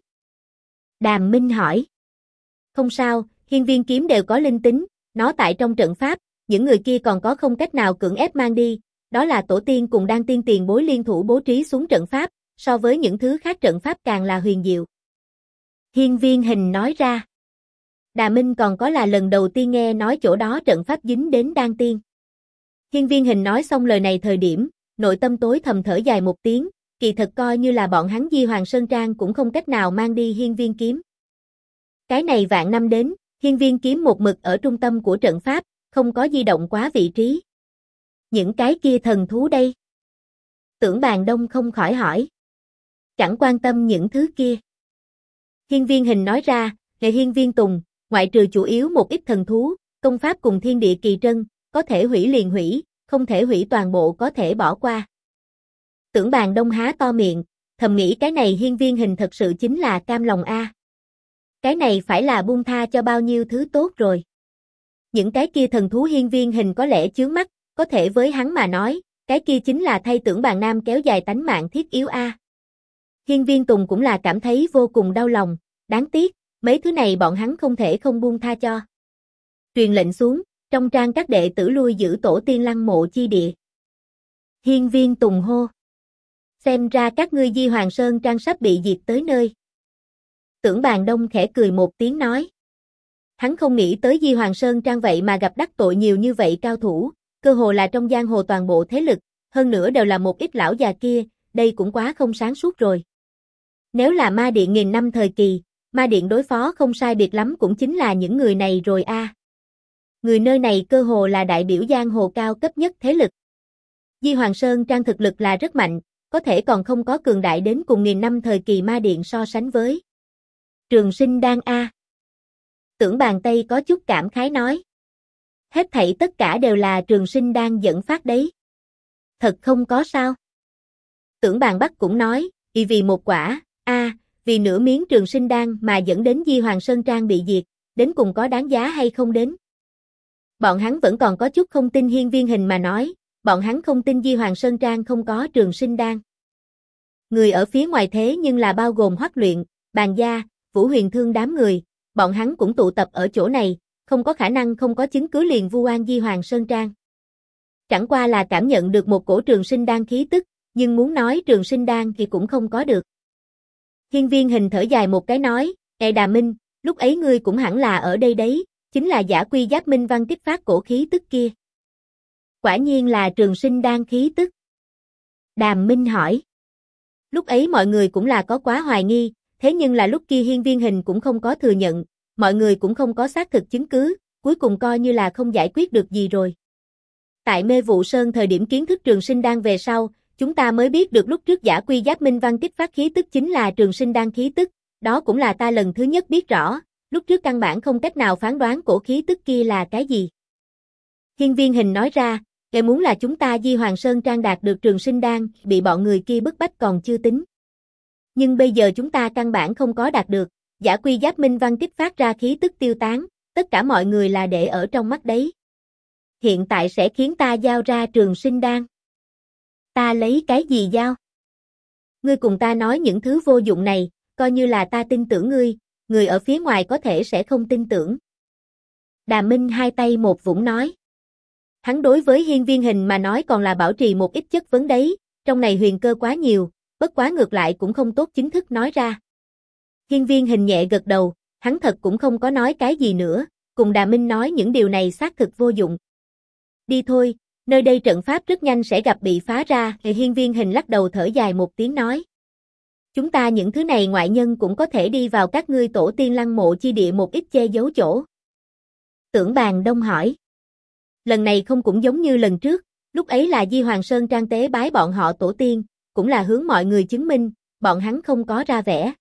Đàm Minh hỏi. Không sao, Hiên Viên kiếm đều có linh tính, nó tại trong trận pháp, những người kia còn có không cách nào cưỡng ép mang đi, đó là tổ tiên cùng đan tiên tiền bối liên thủ bố trí xuống trận pháp, so với những thứ khác trận pháp càng là huyền diệu. Hiên Viên Hình nói ra. Đà Minh còn có là lần đầu tiên nghe nói chỗ đó trận pháp dính đến đan tiên. Hiên Viên Hình nói xong lời này thời điểm, nội tâm tối thầm thở dài một tiếng, kỳ thật coi như là bọn hắn Di Hoàng Sơn Trang cũng không cách nào mang đi Hiên Viên kiếm. Cái này vạn năm đến, Hiên Viên kiếm một mực ở trung tâm của trận pháp, không có di động quá vị trí. Những cái kia thần thú đây? Tưởng Bàn Đông không khỏi hỏi. Chẳng quan tâm những thứ kia. Hiên Viên Hình nói ra, về Hiên Viên Tùng, ngoại trừ chủ yếu một ít thần thú, công pháp cùng thiên địa kỳ trân, có thể hủy liền hủy, không thể hủy toàn bộ có thể bỏ qua. Tưởng Bàn Đông há to miệng, thầm nghĩ cái này Hiên Viên Hình thật sự chính là cam lòng a. Cái này phải là buông tha cho bao nhiêu thứ tốt rồi. Những cái kia thần thú Hiên Viên Hình có lẽ chướng mắt, có thể với hắn mà nói, cái kia chính là thay Tưởng Bàn Nam kéo dài tánh mạng thiết yếu a. Hiên Viên Tùng cũng là cảm thấy vô cùng đau lòng, đáng tiếc, mấy thứ này bọn hắn không thể không buông tha cho. Truyền lệnh xuống, trong trang các đệ tử lui giữ tổ tiên Lăng Mộ chi địa. Hiên Viên Tùng hô. Xem ra các ngươi Di Hoàng Sơn Trang sắp bị diệt tới nơi. Tưởng Bàn Đông khẽ cười một tiếng nói. Hắn không nghĩ tới Di Hoàng Sơn Trang vậy mà gặp đắc tội nhiều như vậy cao thủ, cơ hồ là trong giang hồ toàn bộ thế lực, hơn nữa đều là một ít lão già kia, đây cũng quá không sáng suốt rồi. Nếu là Ma Điện nghìn năm thời kỳ, Ma Điện đối phó không sai biệt lắm cũng chính là những người này rồi a. Người nơi này cơ hồ là đại biểu giang hồ cao cấp nhất thế lực. Di Hoàng Sơn Trang thực lực là rất mạnh, có thể còn không có cường đại đến cùng nghìn năm thời kỳ Ma Điện so sánh với. Trường sinh đan a. Tưởng Bàn Tây có chút cảm khái nói. Hết thảy tất cả đều là trường sinh đan dẫn phát đấy. Thật không có sao. Tưởng Bàn Bắc cũng nói, vì một quả, vì nửa miếng trường sinh đan mà dẫn đến Di Hoàng Sơn Trang bị diệt, đến cùng có đáng giá hay không đến. Bọn hắn vẫn còn có chút không tin Hiên Viên Hình mà nói, bọn hắn không tin Di Hoàng Sơn Trang không có trường sinh đan. Người ở phía ngoài thế nhưng là bao gồm Hoắc Luyện, Bàn Gia, Vũ Huyền Thương đám người, bọn hắn cũng tụ tập ở chỗ này, không có khả năng không có chứng cứ liền vu oan Di Hoàng Sơn Trang. Chẳng qua là cảm nhận được một cổ trường sinh đan khí tức, nhưng muốn nói trường sinh đan thì cũng không có được. Hiên Viên Hình thở dài một cái nói, Đà Minh, lúc ấy ngươi cũng hẳn là ở đây đấy, chính là giả quy giáp minh văn kích phát cổ khí tức kia. Quả nhiên là trường sinh đan khí tức. Đàm Minh hỏi. Lúc ấy mọi người cũng là có quá hoài nghi, thế nhưng là lúc kia Hiên Viên Hình cũng không có thừa nhận, mọi người cũng không có xác thực chứng cứ, cuối cùng coi như là không giải quyết được gì rồi. Tại Mê Vụ Sơn thời điểm kiến thức trường sinh đan về sau, Chúng ta mới biết được lúc trước Giả Quy Giáp Minh Văn kích phát khí tức chính là Trường Sinh Đan khí tức, đó cũng là ta lần thứ nhất biết rõ, lúc trước căn bản không cách nào phán đoán cổ khí tức kia là cái gì. Hiên Viên Hình nói ra, kẻ muốn là chúng ta Di Hoàng Sơn Trang đạt được Trường Sinh Đan, bị bọn người kia bức bách còn chưa tính. Nhưng bây giờ chúng ta căn bản không có đạt được, Giả Quy Giáp Minh Văn kích phát ra khí tức tiêu tán, tất cả mọi người là để ở trong mắt đấy. Hiện tại sẽ khiến ta giao ra Trường Sinh Đan. Ta lấy cái gì giao? Ngươi cùng ta nói những thứ vô dụng này, coi như là ta tin tưởng ngươi, người ở phía ngoài có thể sẽ không tin tưởng. Đàm Minh hai tay một vũng nói. Hắn đối với Hiên Viên Hình mà nói còn là bảo trì một ít chất vấn đấy, trong này huyền cơ quá nhiều, bất quá ngược lại cũng không tốt chính thức nói ra. Hiên Viên Hình nhẹ gật đầu, hắn thật cũng không có nói cái gì nữa, cùng Đàm Minh nói những điều này xác thực vô dụng. Đi thôi, nơi đây trận pháp rất nhanh sẽ gặp bị phá ra, Hiên Viên Hình lắc đầu thở dài một tiếng nói. Chúng ta những thứ này ngoại nhân cũng có thể đi vào các ngươi tổ tiên lăng mộ chi địa một ít che giấu chỗ. Tưởng Bàn Đông hỏi. Lần này không cũng giống như lần trước, lúc ấy là Di Hoàng Sơn Trang tế bái bọn họ tổ tiên, cũng là hướng mọi người chứng minh, bọn hắn không có ra vẻ.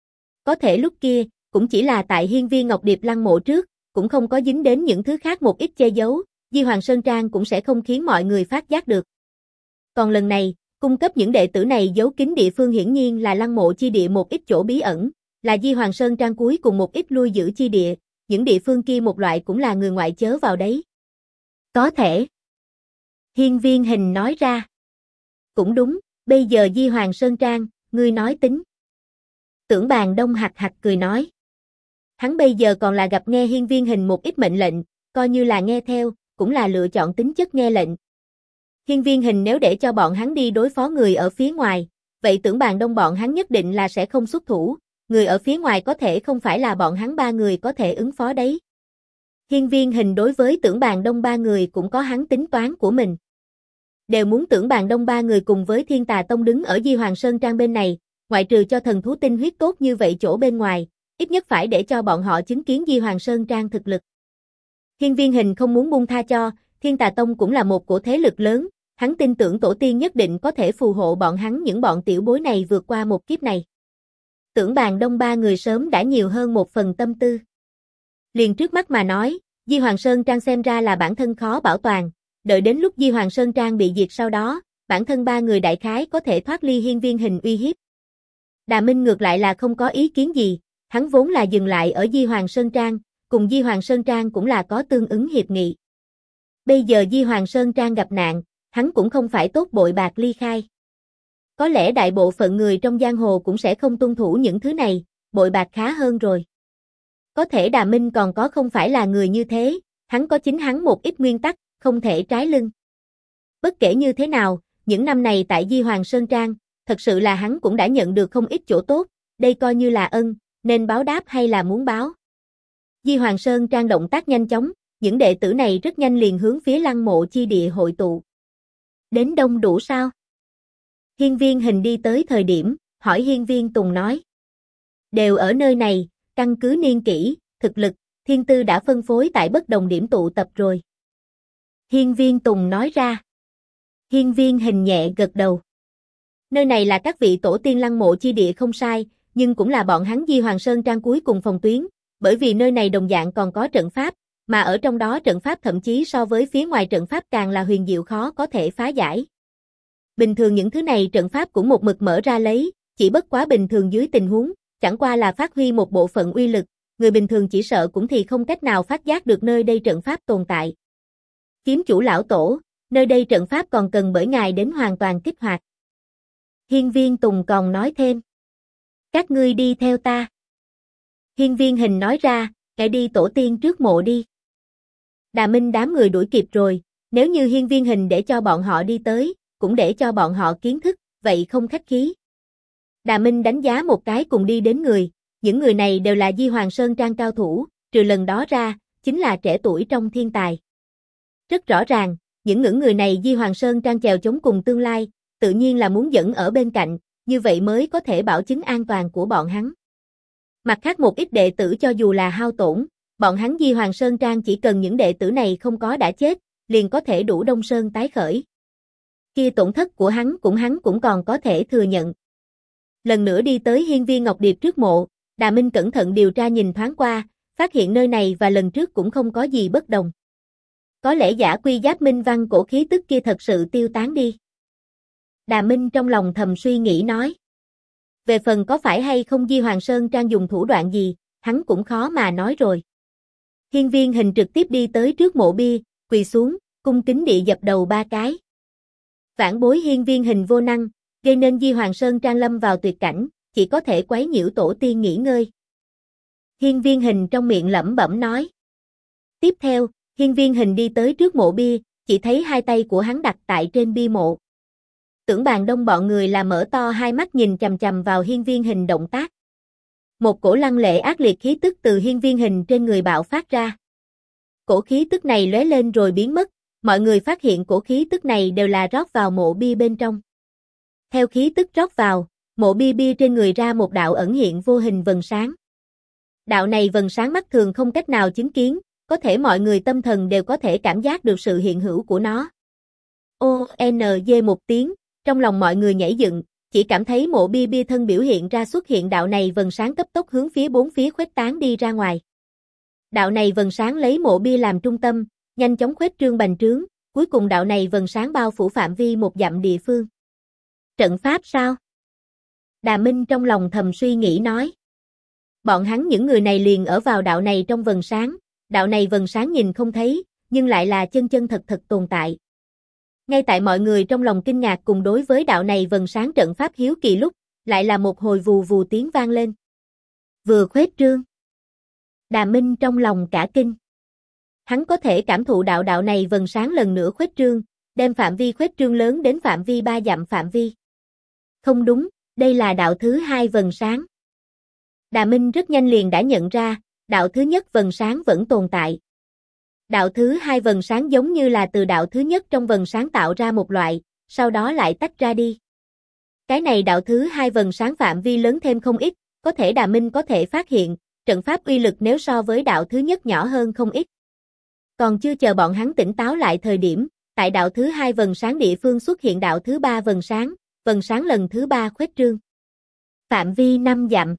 Có thể lúc kia, cũng chỉ là tại Hiên Viên Ngọc Điệp lăng mộ trước, cũng không có dính đến những thứ khác một ít che giấu, Di Hoàng Sơn Trang cũng sẽ không khiến mọi người phát giác được. Còn lần này, cung cấp những đệ tử này giấu kín địa phương hiển nhiên là lăng mộ chi địa một ít chỗ bí ẩn, là Di Hoàng Sơn Trang cuối cùng một ít lui giữ chi địa, những địa phương kia một loại cũng là người ngoại chớ vào đấy. Có thể. Hiên Viên Hình nói ra. Cũng đúng, bây giờ Di Hoàng Sơn Trang, ngươi nói tính. Tưởng Bàn Đông hạc hạc cười nói. Hắn bây giờ còn là gặp nghe Hiên Viên Hình một ít mệnh lệnh, coi như là nghe theo, cũng là lựa chọn tính chất nghe lệnh. Hiên Viên Hình nếu để cho bọn hắn đi đối phó người ở phía ngoài, vậy Tưởng Bàn Đông bọn hắn nhất định là sẽ không xuất thủ, người ở phía ngoài có thể không phải là bọn hắn ba người có thể ứng phó đấy. Hiên Viên Hình đối với Tưởng Bàn Đông ba người cũng có hắn tính toán của mình. Đều muốn Tưởng Bàn Đông ba người cùng với Thiên Tà Tông đứng ở Di Hoàng Sơn Trang bên này, ngoại trừ cho thần thú tinh huyết tốt như vậy chỗ bên ngoài, ít nhất phải để cho bọn họ chứng kiến Di Hoàng Sơn Trang thực lực. Hiên Viên Hình không muốn buông tha cho, Thiên Tà Tông cũng là một cổ thế lực lớn, hắn tin tưởng tổ tiên nhất định có thể phù hộ bọn hắn những bọn tiểu bối này vượt qua một kiếp này. Tưởng Bàn Đông ba người sớm đã nhiều hơn một phần tâm tư. Liền trước mắt mà nói, Di Hoàng Sơn Trang xem ra là bản thân khó bảo toàn, đợi đến lúc Di Hoàng Sơn Trang bị diệt sau đó, bản thân ba người đại khái có thể thoát ly Hiên Viên Hình uy hiếp. Đà Minh ngược lại là không có ý kiến gì, hắn vốn là dừng lại ở Di Hoàng Sơn Trang, cùng Di Hoàng Sơn Trang cũng là có tương ứng hiệp nghị. Bây giờ Di Hoàng Sơn Trang gặp nạn, hắn cũng không phải tốt bội bạc ly khai. Có lẽ đại bộ phận người trong giang hồ cũng sẽ không tuân thủ những thứ này, bội bạc khá hơn rồi. Có thể Đà Minh còn có không phải là người như thế, hắn có chính hắn một ít nguyên tắc, không thể trái lưng. Bất kể như thế nào, những năm này tại Di Hoàng Sơn Trang, thật sự là hắn cũng đã nhận được không ít chỗ tốt, đây coi như là ân, nên báo đáp hay là muốn báo. Di Hoàng Sơn Trang động tác nhanh chóng, những đệ tử này rất nhanh liền hướng phía lăng mộ chi địa hội tụ. Đến đông đủ sao? Hiên Viên Hình đi tới thời điểm, hỏi Hiên Viên Tùng nói. Đều ở nơi này, căn cứ niên kỷ, thực lực, thiên tư đã phân phối tại bất đồng điểm tụ tập rồi. Hiên Viên Tùng nói ra. Hiên Viên Hình nhẹ gật đầu. Nơi này là các vị tổ tiên lăng mộ chi địa không sai, nhưng cũng là bọn hắn Di Hoàng Sơn Trang cuối cùng phòng tuyến, bởi vì nơi này đồng dạng còn có trận pháp, mà ở trong đó trận pháp thậm chí so với phía ngoài trận pháp càng là huyền diệu khó có thể phá giải. Bình thường những thứ này trận pháp cũng một mực mở ra lấy, chỉ bất quá bình thường dưới tình huống, chẳng qua là phát huy một bộ phận uy lực, người bình thường chỉ sợ cũng thì không cách nào phát giác được nơi đây trận pháp tồn tại. Kiếm chủ lão tổ, nơi đây trận pháp còn cần bởi ngài đến hoàn toàn kích hoạt. Hiên Viên Tùng còn nói thêm. Các ngươi đi theo ta. Hiên Viên Hình nói ra, kẻ đi tổ tiên trước mộ đi. Đà Minh đám người đuổi kịp rồi, nếu như Hiên Viên Hình để cho bọn họ đi tới, cũng để cho bọn họ kiến thức, vậy không khách khí. Đà Minh đánh giá một cái cùng đi đến người, những người này đều là Di Hoàng Sơn Trang cao thủ, trừ lần đó ra, chính là trẻ tuổi trong thiên tài. Rất rõ ràng, những người này Di Hoàng Sơn Trang chèo chống cùng tương lai, tự nhiên là muốn dẫn ở bên cạnh, như vậy mới có thể bảo chứng an toàn của bọn hắn. Mặt khác một ít đệ tử cho dù là hao tổn, bọn hắn Di Hoàng Sơn Trang chỉ cần những đệ tử này không có đã chết, liền có thể đủ Đông Sơn tái khởi. kia tổn thất của hắn cũng còn có thể thừa nhận. Lần nữa đi tới hiên viên Ngọc Điệp trước mộ, Đà Minh cẩn thận điều tra nhìn thoáng qua, phát hiện nơi này và lần trước cũng không có gì bất đồng. Có lẽ giả quy giáp minh văn cổ khí tức kia thật sự tiêu tán đi. Đà Minh trong lòng thầm suy nghĩ nói. Về phần có phải hay không Di Hoàng Sơn Trang dùng thủ đoạn gì, hắn cũng khó mà nói rồi. Hiên viên Hình trực tiếp đi tới trước mộ bia, quỳ xuống, cung kính địa dập đầu 3 cái. Vãn bối hiên viên Hình vô năng, gây nên Di Hoàng Sơn Trang lâm vào tuyệt cảnh, chỉ có thể quấy nhiễu tổ tiên nghỉ ngơi. Hiên viên Hình trong miệng lẩm bẩm nói. Tiếp theo, hiên viên Hình đi tới trước mộ bia, chỉ thấy hai tay của hắn đặt tại trên bia mộ. Tưởng Bàn Đông bọn người là mở to hai mắt nhìn chằm chằm vào hiên viên Hình động tác. Một cổ lăng lệ ác liệt khí tức từ hiên viên Hình trên người bạo phát ra. Cổ khí tức này lóe lên rồi biến mất, mọi người phát hiện cổ khí tức này đều là rót vào mộ bia bên trong. Theo khí tức rót vào, mộ bia trên người ra một đạo ẩn hiện vô hình vầng sáng. Đạo này vầng sáng mắt thường không cách nào chứng kiến, có thể mọi người tâm thần đều có thể cảm giác được sự hiện hữu của nó. ONG một tiếng, trong lòng mọi người nhảy dựng, chỉ cảm thấy mộ bia thân biểu hiện ra xuất hiện đạo này vầng sáng cấp tốc hướng phía bốn phía khuếch tán đi ra ngoài. Đạo này vầng sáng lấy mộ bia làm trung tâm, nhanh chóng khuếch trương bành trướng, cuối cùng đạo này vầng sáng bao phủ phạm vi 1 dặm địa phương. Trận pháp sao? Đà Minh trong lòng thầm suy nghĩ nói. Bọn hắn những người này liền ở vào đạo này trong vầng sáng, đạo này vầng sáng nhìn không thấy, nhưng lại là chân chân thật thật tồn tại. Ngay tại mọi người trong lòng kinh ngạc cùng đối với đạo này vầng sáng trận pháp hiếu kỳ lúc, lại là một hồi vù vù tiếng vang lên. Vừa khuếch trương. Đà Minh trong lòng cả kinh. Hắn có thể cảm thụ đạo này vầng sáng lần nữa khuếch trương, đem phạm vi khuếch trương lớn đến phạm vi 3 dặm phạm vi. Không đúng, đây là đạo thứ 2 vầng sáng. Đà Minh rất nhanh liền đã nhận ra, đạo thứ nhất vầng sáng vẫn tồn tại. Đạo thứ 2 vầng sáng giống như là từ đạo thứ nhất trong vầng sáng tạo ra một loại, sau đó lại tách ra đi. Cái này đạo thứ 2 vầng sáng phạm vi lớn thêm không ít, có thể Đà Minh có thể phát hiện, trận pháp uy lực nếu so với đạo thứ nhất nhỏ hơn không ít. Còn chưa chờ bọn hắn tỉnh táo lại thời điểm, tại đạo thứ 2 vầng sáng địa phương xuất hiện đạo thứ 3 vầng sáng lần thứ 3 khuếch trương. Phạm vi 5 dặm.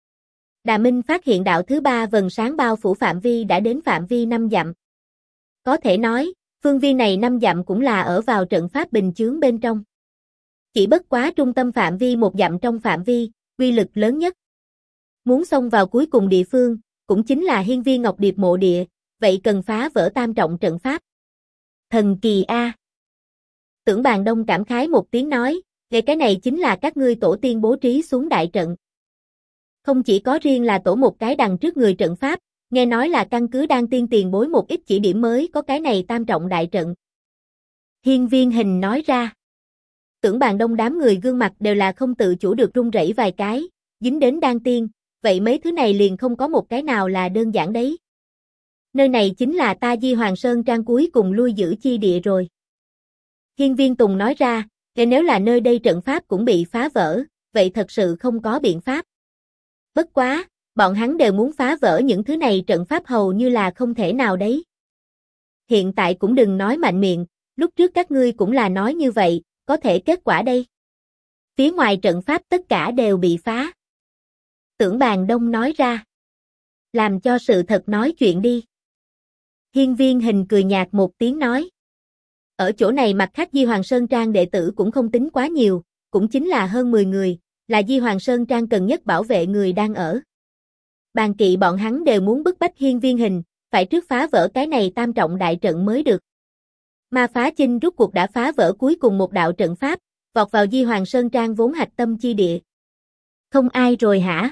Đà Minh phát hiện đạo thứ 3 vầng sáng bao phủ phạm vi đã đến phạm vi 5 dặm. Có thể nói, phương viên này 5 dặm cũng là ở vào trận pháp bình chướng bên trong. Chỉ bất quá trung tâm phạm vi 1 dặm trong phạm vi, uy lực lớn nhất. Muốn xông vào cuối cùng địa phương, cũng chính là hiên viên Ngọc Điệp mộ địa, vậy cần phá vỡ tam trọng trận pháp. Thần kỳ a. Tưởng Bàn Đông cảm khái một tiếng nói, cái này chính là các ngươi tổ tiên bố trí xuống đại trận. Không chỉ có riêng là tổ một cái đằng trước người trận pháp, nghe nói là căn cứ Đan Tiên tiền bối một ít chỉ điểm mới có cái này tam trọng đại trận. Hiên viên Hình nói ra. Tưởng Bàn Đông đám người gương mặt đều là không tự chủ được run rẩy vài cái, dính đến Đan Tiên, vậy mấy thứ này liền không có một cái nào là đơn giản đấy. Nơi này chính là ta Di Hoàng Sơn Trang cuối cùng lui giữ chi địa rồi. Hiên viên Tùng nói ra, nếu là nơi đây trận pháp cũng bị phá vỡ, vậy thật sự không có biện pháp. Bất quá, bọn hắn đều muốn phá vỡ những thứ này trận pháp hầu như là không thể nào đấy. Hiện tại cũng đừng nói mạnh miệng, lúc trước các ngươi cũng là nói như vậy, có thể kết quả đây. Phía ngoài trận pháp tất cả đều bị phá. Tưởng Bàn Đông nói ra. Làm cho sự thật nói chuyện đi. Hiên viên Hình cười nhạt một tiếng nói. Ở chỗ này mặt khác Di Hoàng Sơn Trang đệ tử cũng không tính quá nhiều, cũng chính là hơn 10 người, là Di Hoàng Sơn Trang cần nhất bảo vệ người đang ở. Bàn kỵ bọn hắn đều muốn bức bách hiên viên Hình, phải trước phá vỡ cái này tam trọng đại trận mới được. Ma Phá Chinh rút cuộc đã phá vỡ cuối cùng một đạo trận pháp, vọt vào Di Hoàng Sơn Trang vốn hạch tâm chi địa. Không ai rồi hả?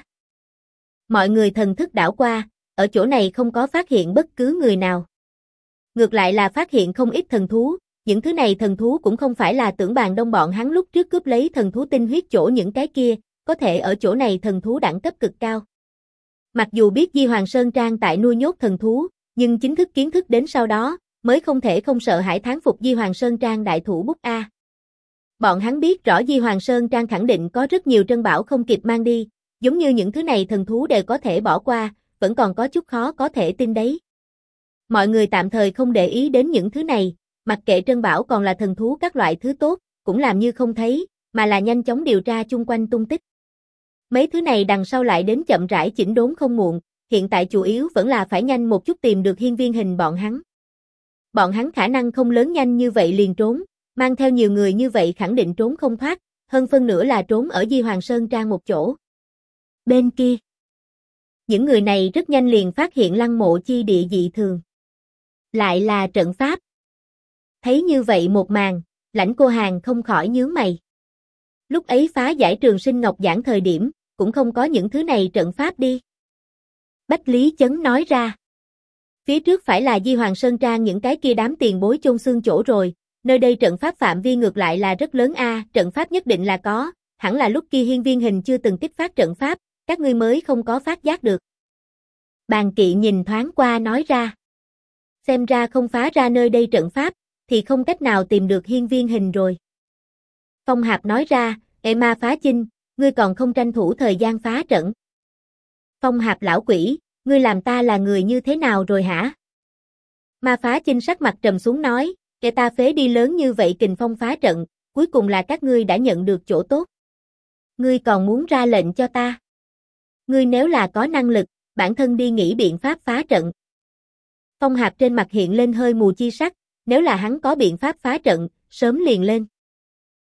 Mọi người thần thức đảo qua, ở chỗ này không có phát hiện bất cứ người nào. Ngược lại là phát hiện không ít thần thú, những thứ này thần thú cũng không phải là Tưởng Bàn Đông bọn hắn lúc trước cướp lấy thần thú tinh huyết chỗ những cái kia, có thể ở chỗ này thần thú đẳng cấp cực cao. Mặc dù biết Di Hoàng Sơn Trang tại nuôi nhốt thần thú, nhưng chính thức kiến thức đến sau đó, mới không thể không sợ hãi thán phục Di Hoàng Sơn Trang đại thủ bút A. Bọn hắn biết rõ Di Hoàng Sơn Trang khẳng định có rất nhiều trân bảo không kịp mang đi, giống như những thứ này thần thú đều có thể bỏ qua, vẫn còn có chút khó có thể tin đấy. Mọi người tạm thời không để ý đến những thứ này, mặc kệ trân bảo còn là thần thú các loại thứ tốt, cũng làm như không thấy, mà là nhanh chóng điều tra chung quanh tung tích. Mấy thứ này đằng sau lại đến chậm rãi chỉnh đốn không muộn, hiện tại chủ yếu vẫn là phải nhanh một chút tìm được hiên viên hình bọn hắn. Bọn hắn khả năng không lớn nhanh như vậy liền trốn, mang theo nhiều người như vậy khẳng định trốn không thoát, hơn phân nửa là trốn ở Di Hoàng Sơn Trang một chỗ. Bên kia, những người này rất nhanh liền phát hiện lăng mộ chi địa dị thường. Lại là trận pháp. Thấy như vậy một màn, Lãnh Cô Hàn không khỏi nhướng mày. Lúc ấy phá giải Trường Sinh Ngọc giảng thời điểm, cũng không có những thứ này trận pháp đi. Bách Lý Chấn nói ra. Phía trước phải là Di Hoàng Sơn Trang những cái kia đám tiền bối chôn xương chỗ rồi, nơi đây trận pháp phạm vi ngược lại là rất lớn a, trận pháp nhất định là có, hẳn là lúc kia hiên viên hình chưa từng kích phát trận pháp, các ngươi mới không có phát giác được. Bàn Kỵ nhìn thoáng qua nói ra. Xem ra không phá ra nơi đây trận pháp, thì không cách nào tìm được hiên viên hình rồi. Phong Hạp nói ra, Ê Ma Phá Chinh, ngươi còn không tranh thủ thời gian phá trận. Phong Hạp lão quỷ, ngươi làm ta là người như thế nào rồi hả? Ma Phá Chinh sắc mặt trầm xuống nói, kẻ ta phế đi lớn như vậy kình phong phá trận, cuối cùng là các ngươi đã nhận được chỗ tốt. Ngươi còn muốn ra lệnh cho ta? Ngươi nếu là có năng lực, bản thân đi nghĩ biện pháp phá trận. Phong Hạp trên mặt hiện lên hơi mù chi sắc, nếu là hắn có biện pháp phá trận, sớm liền lên.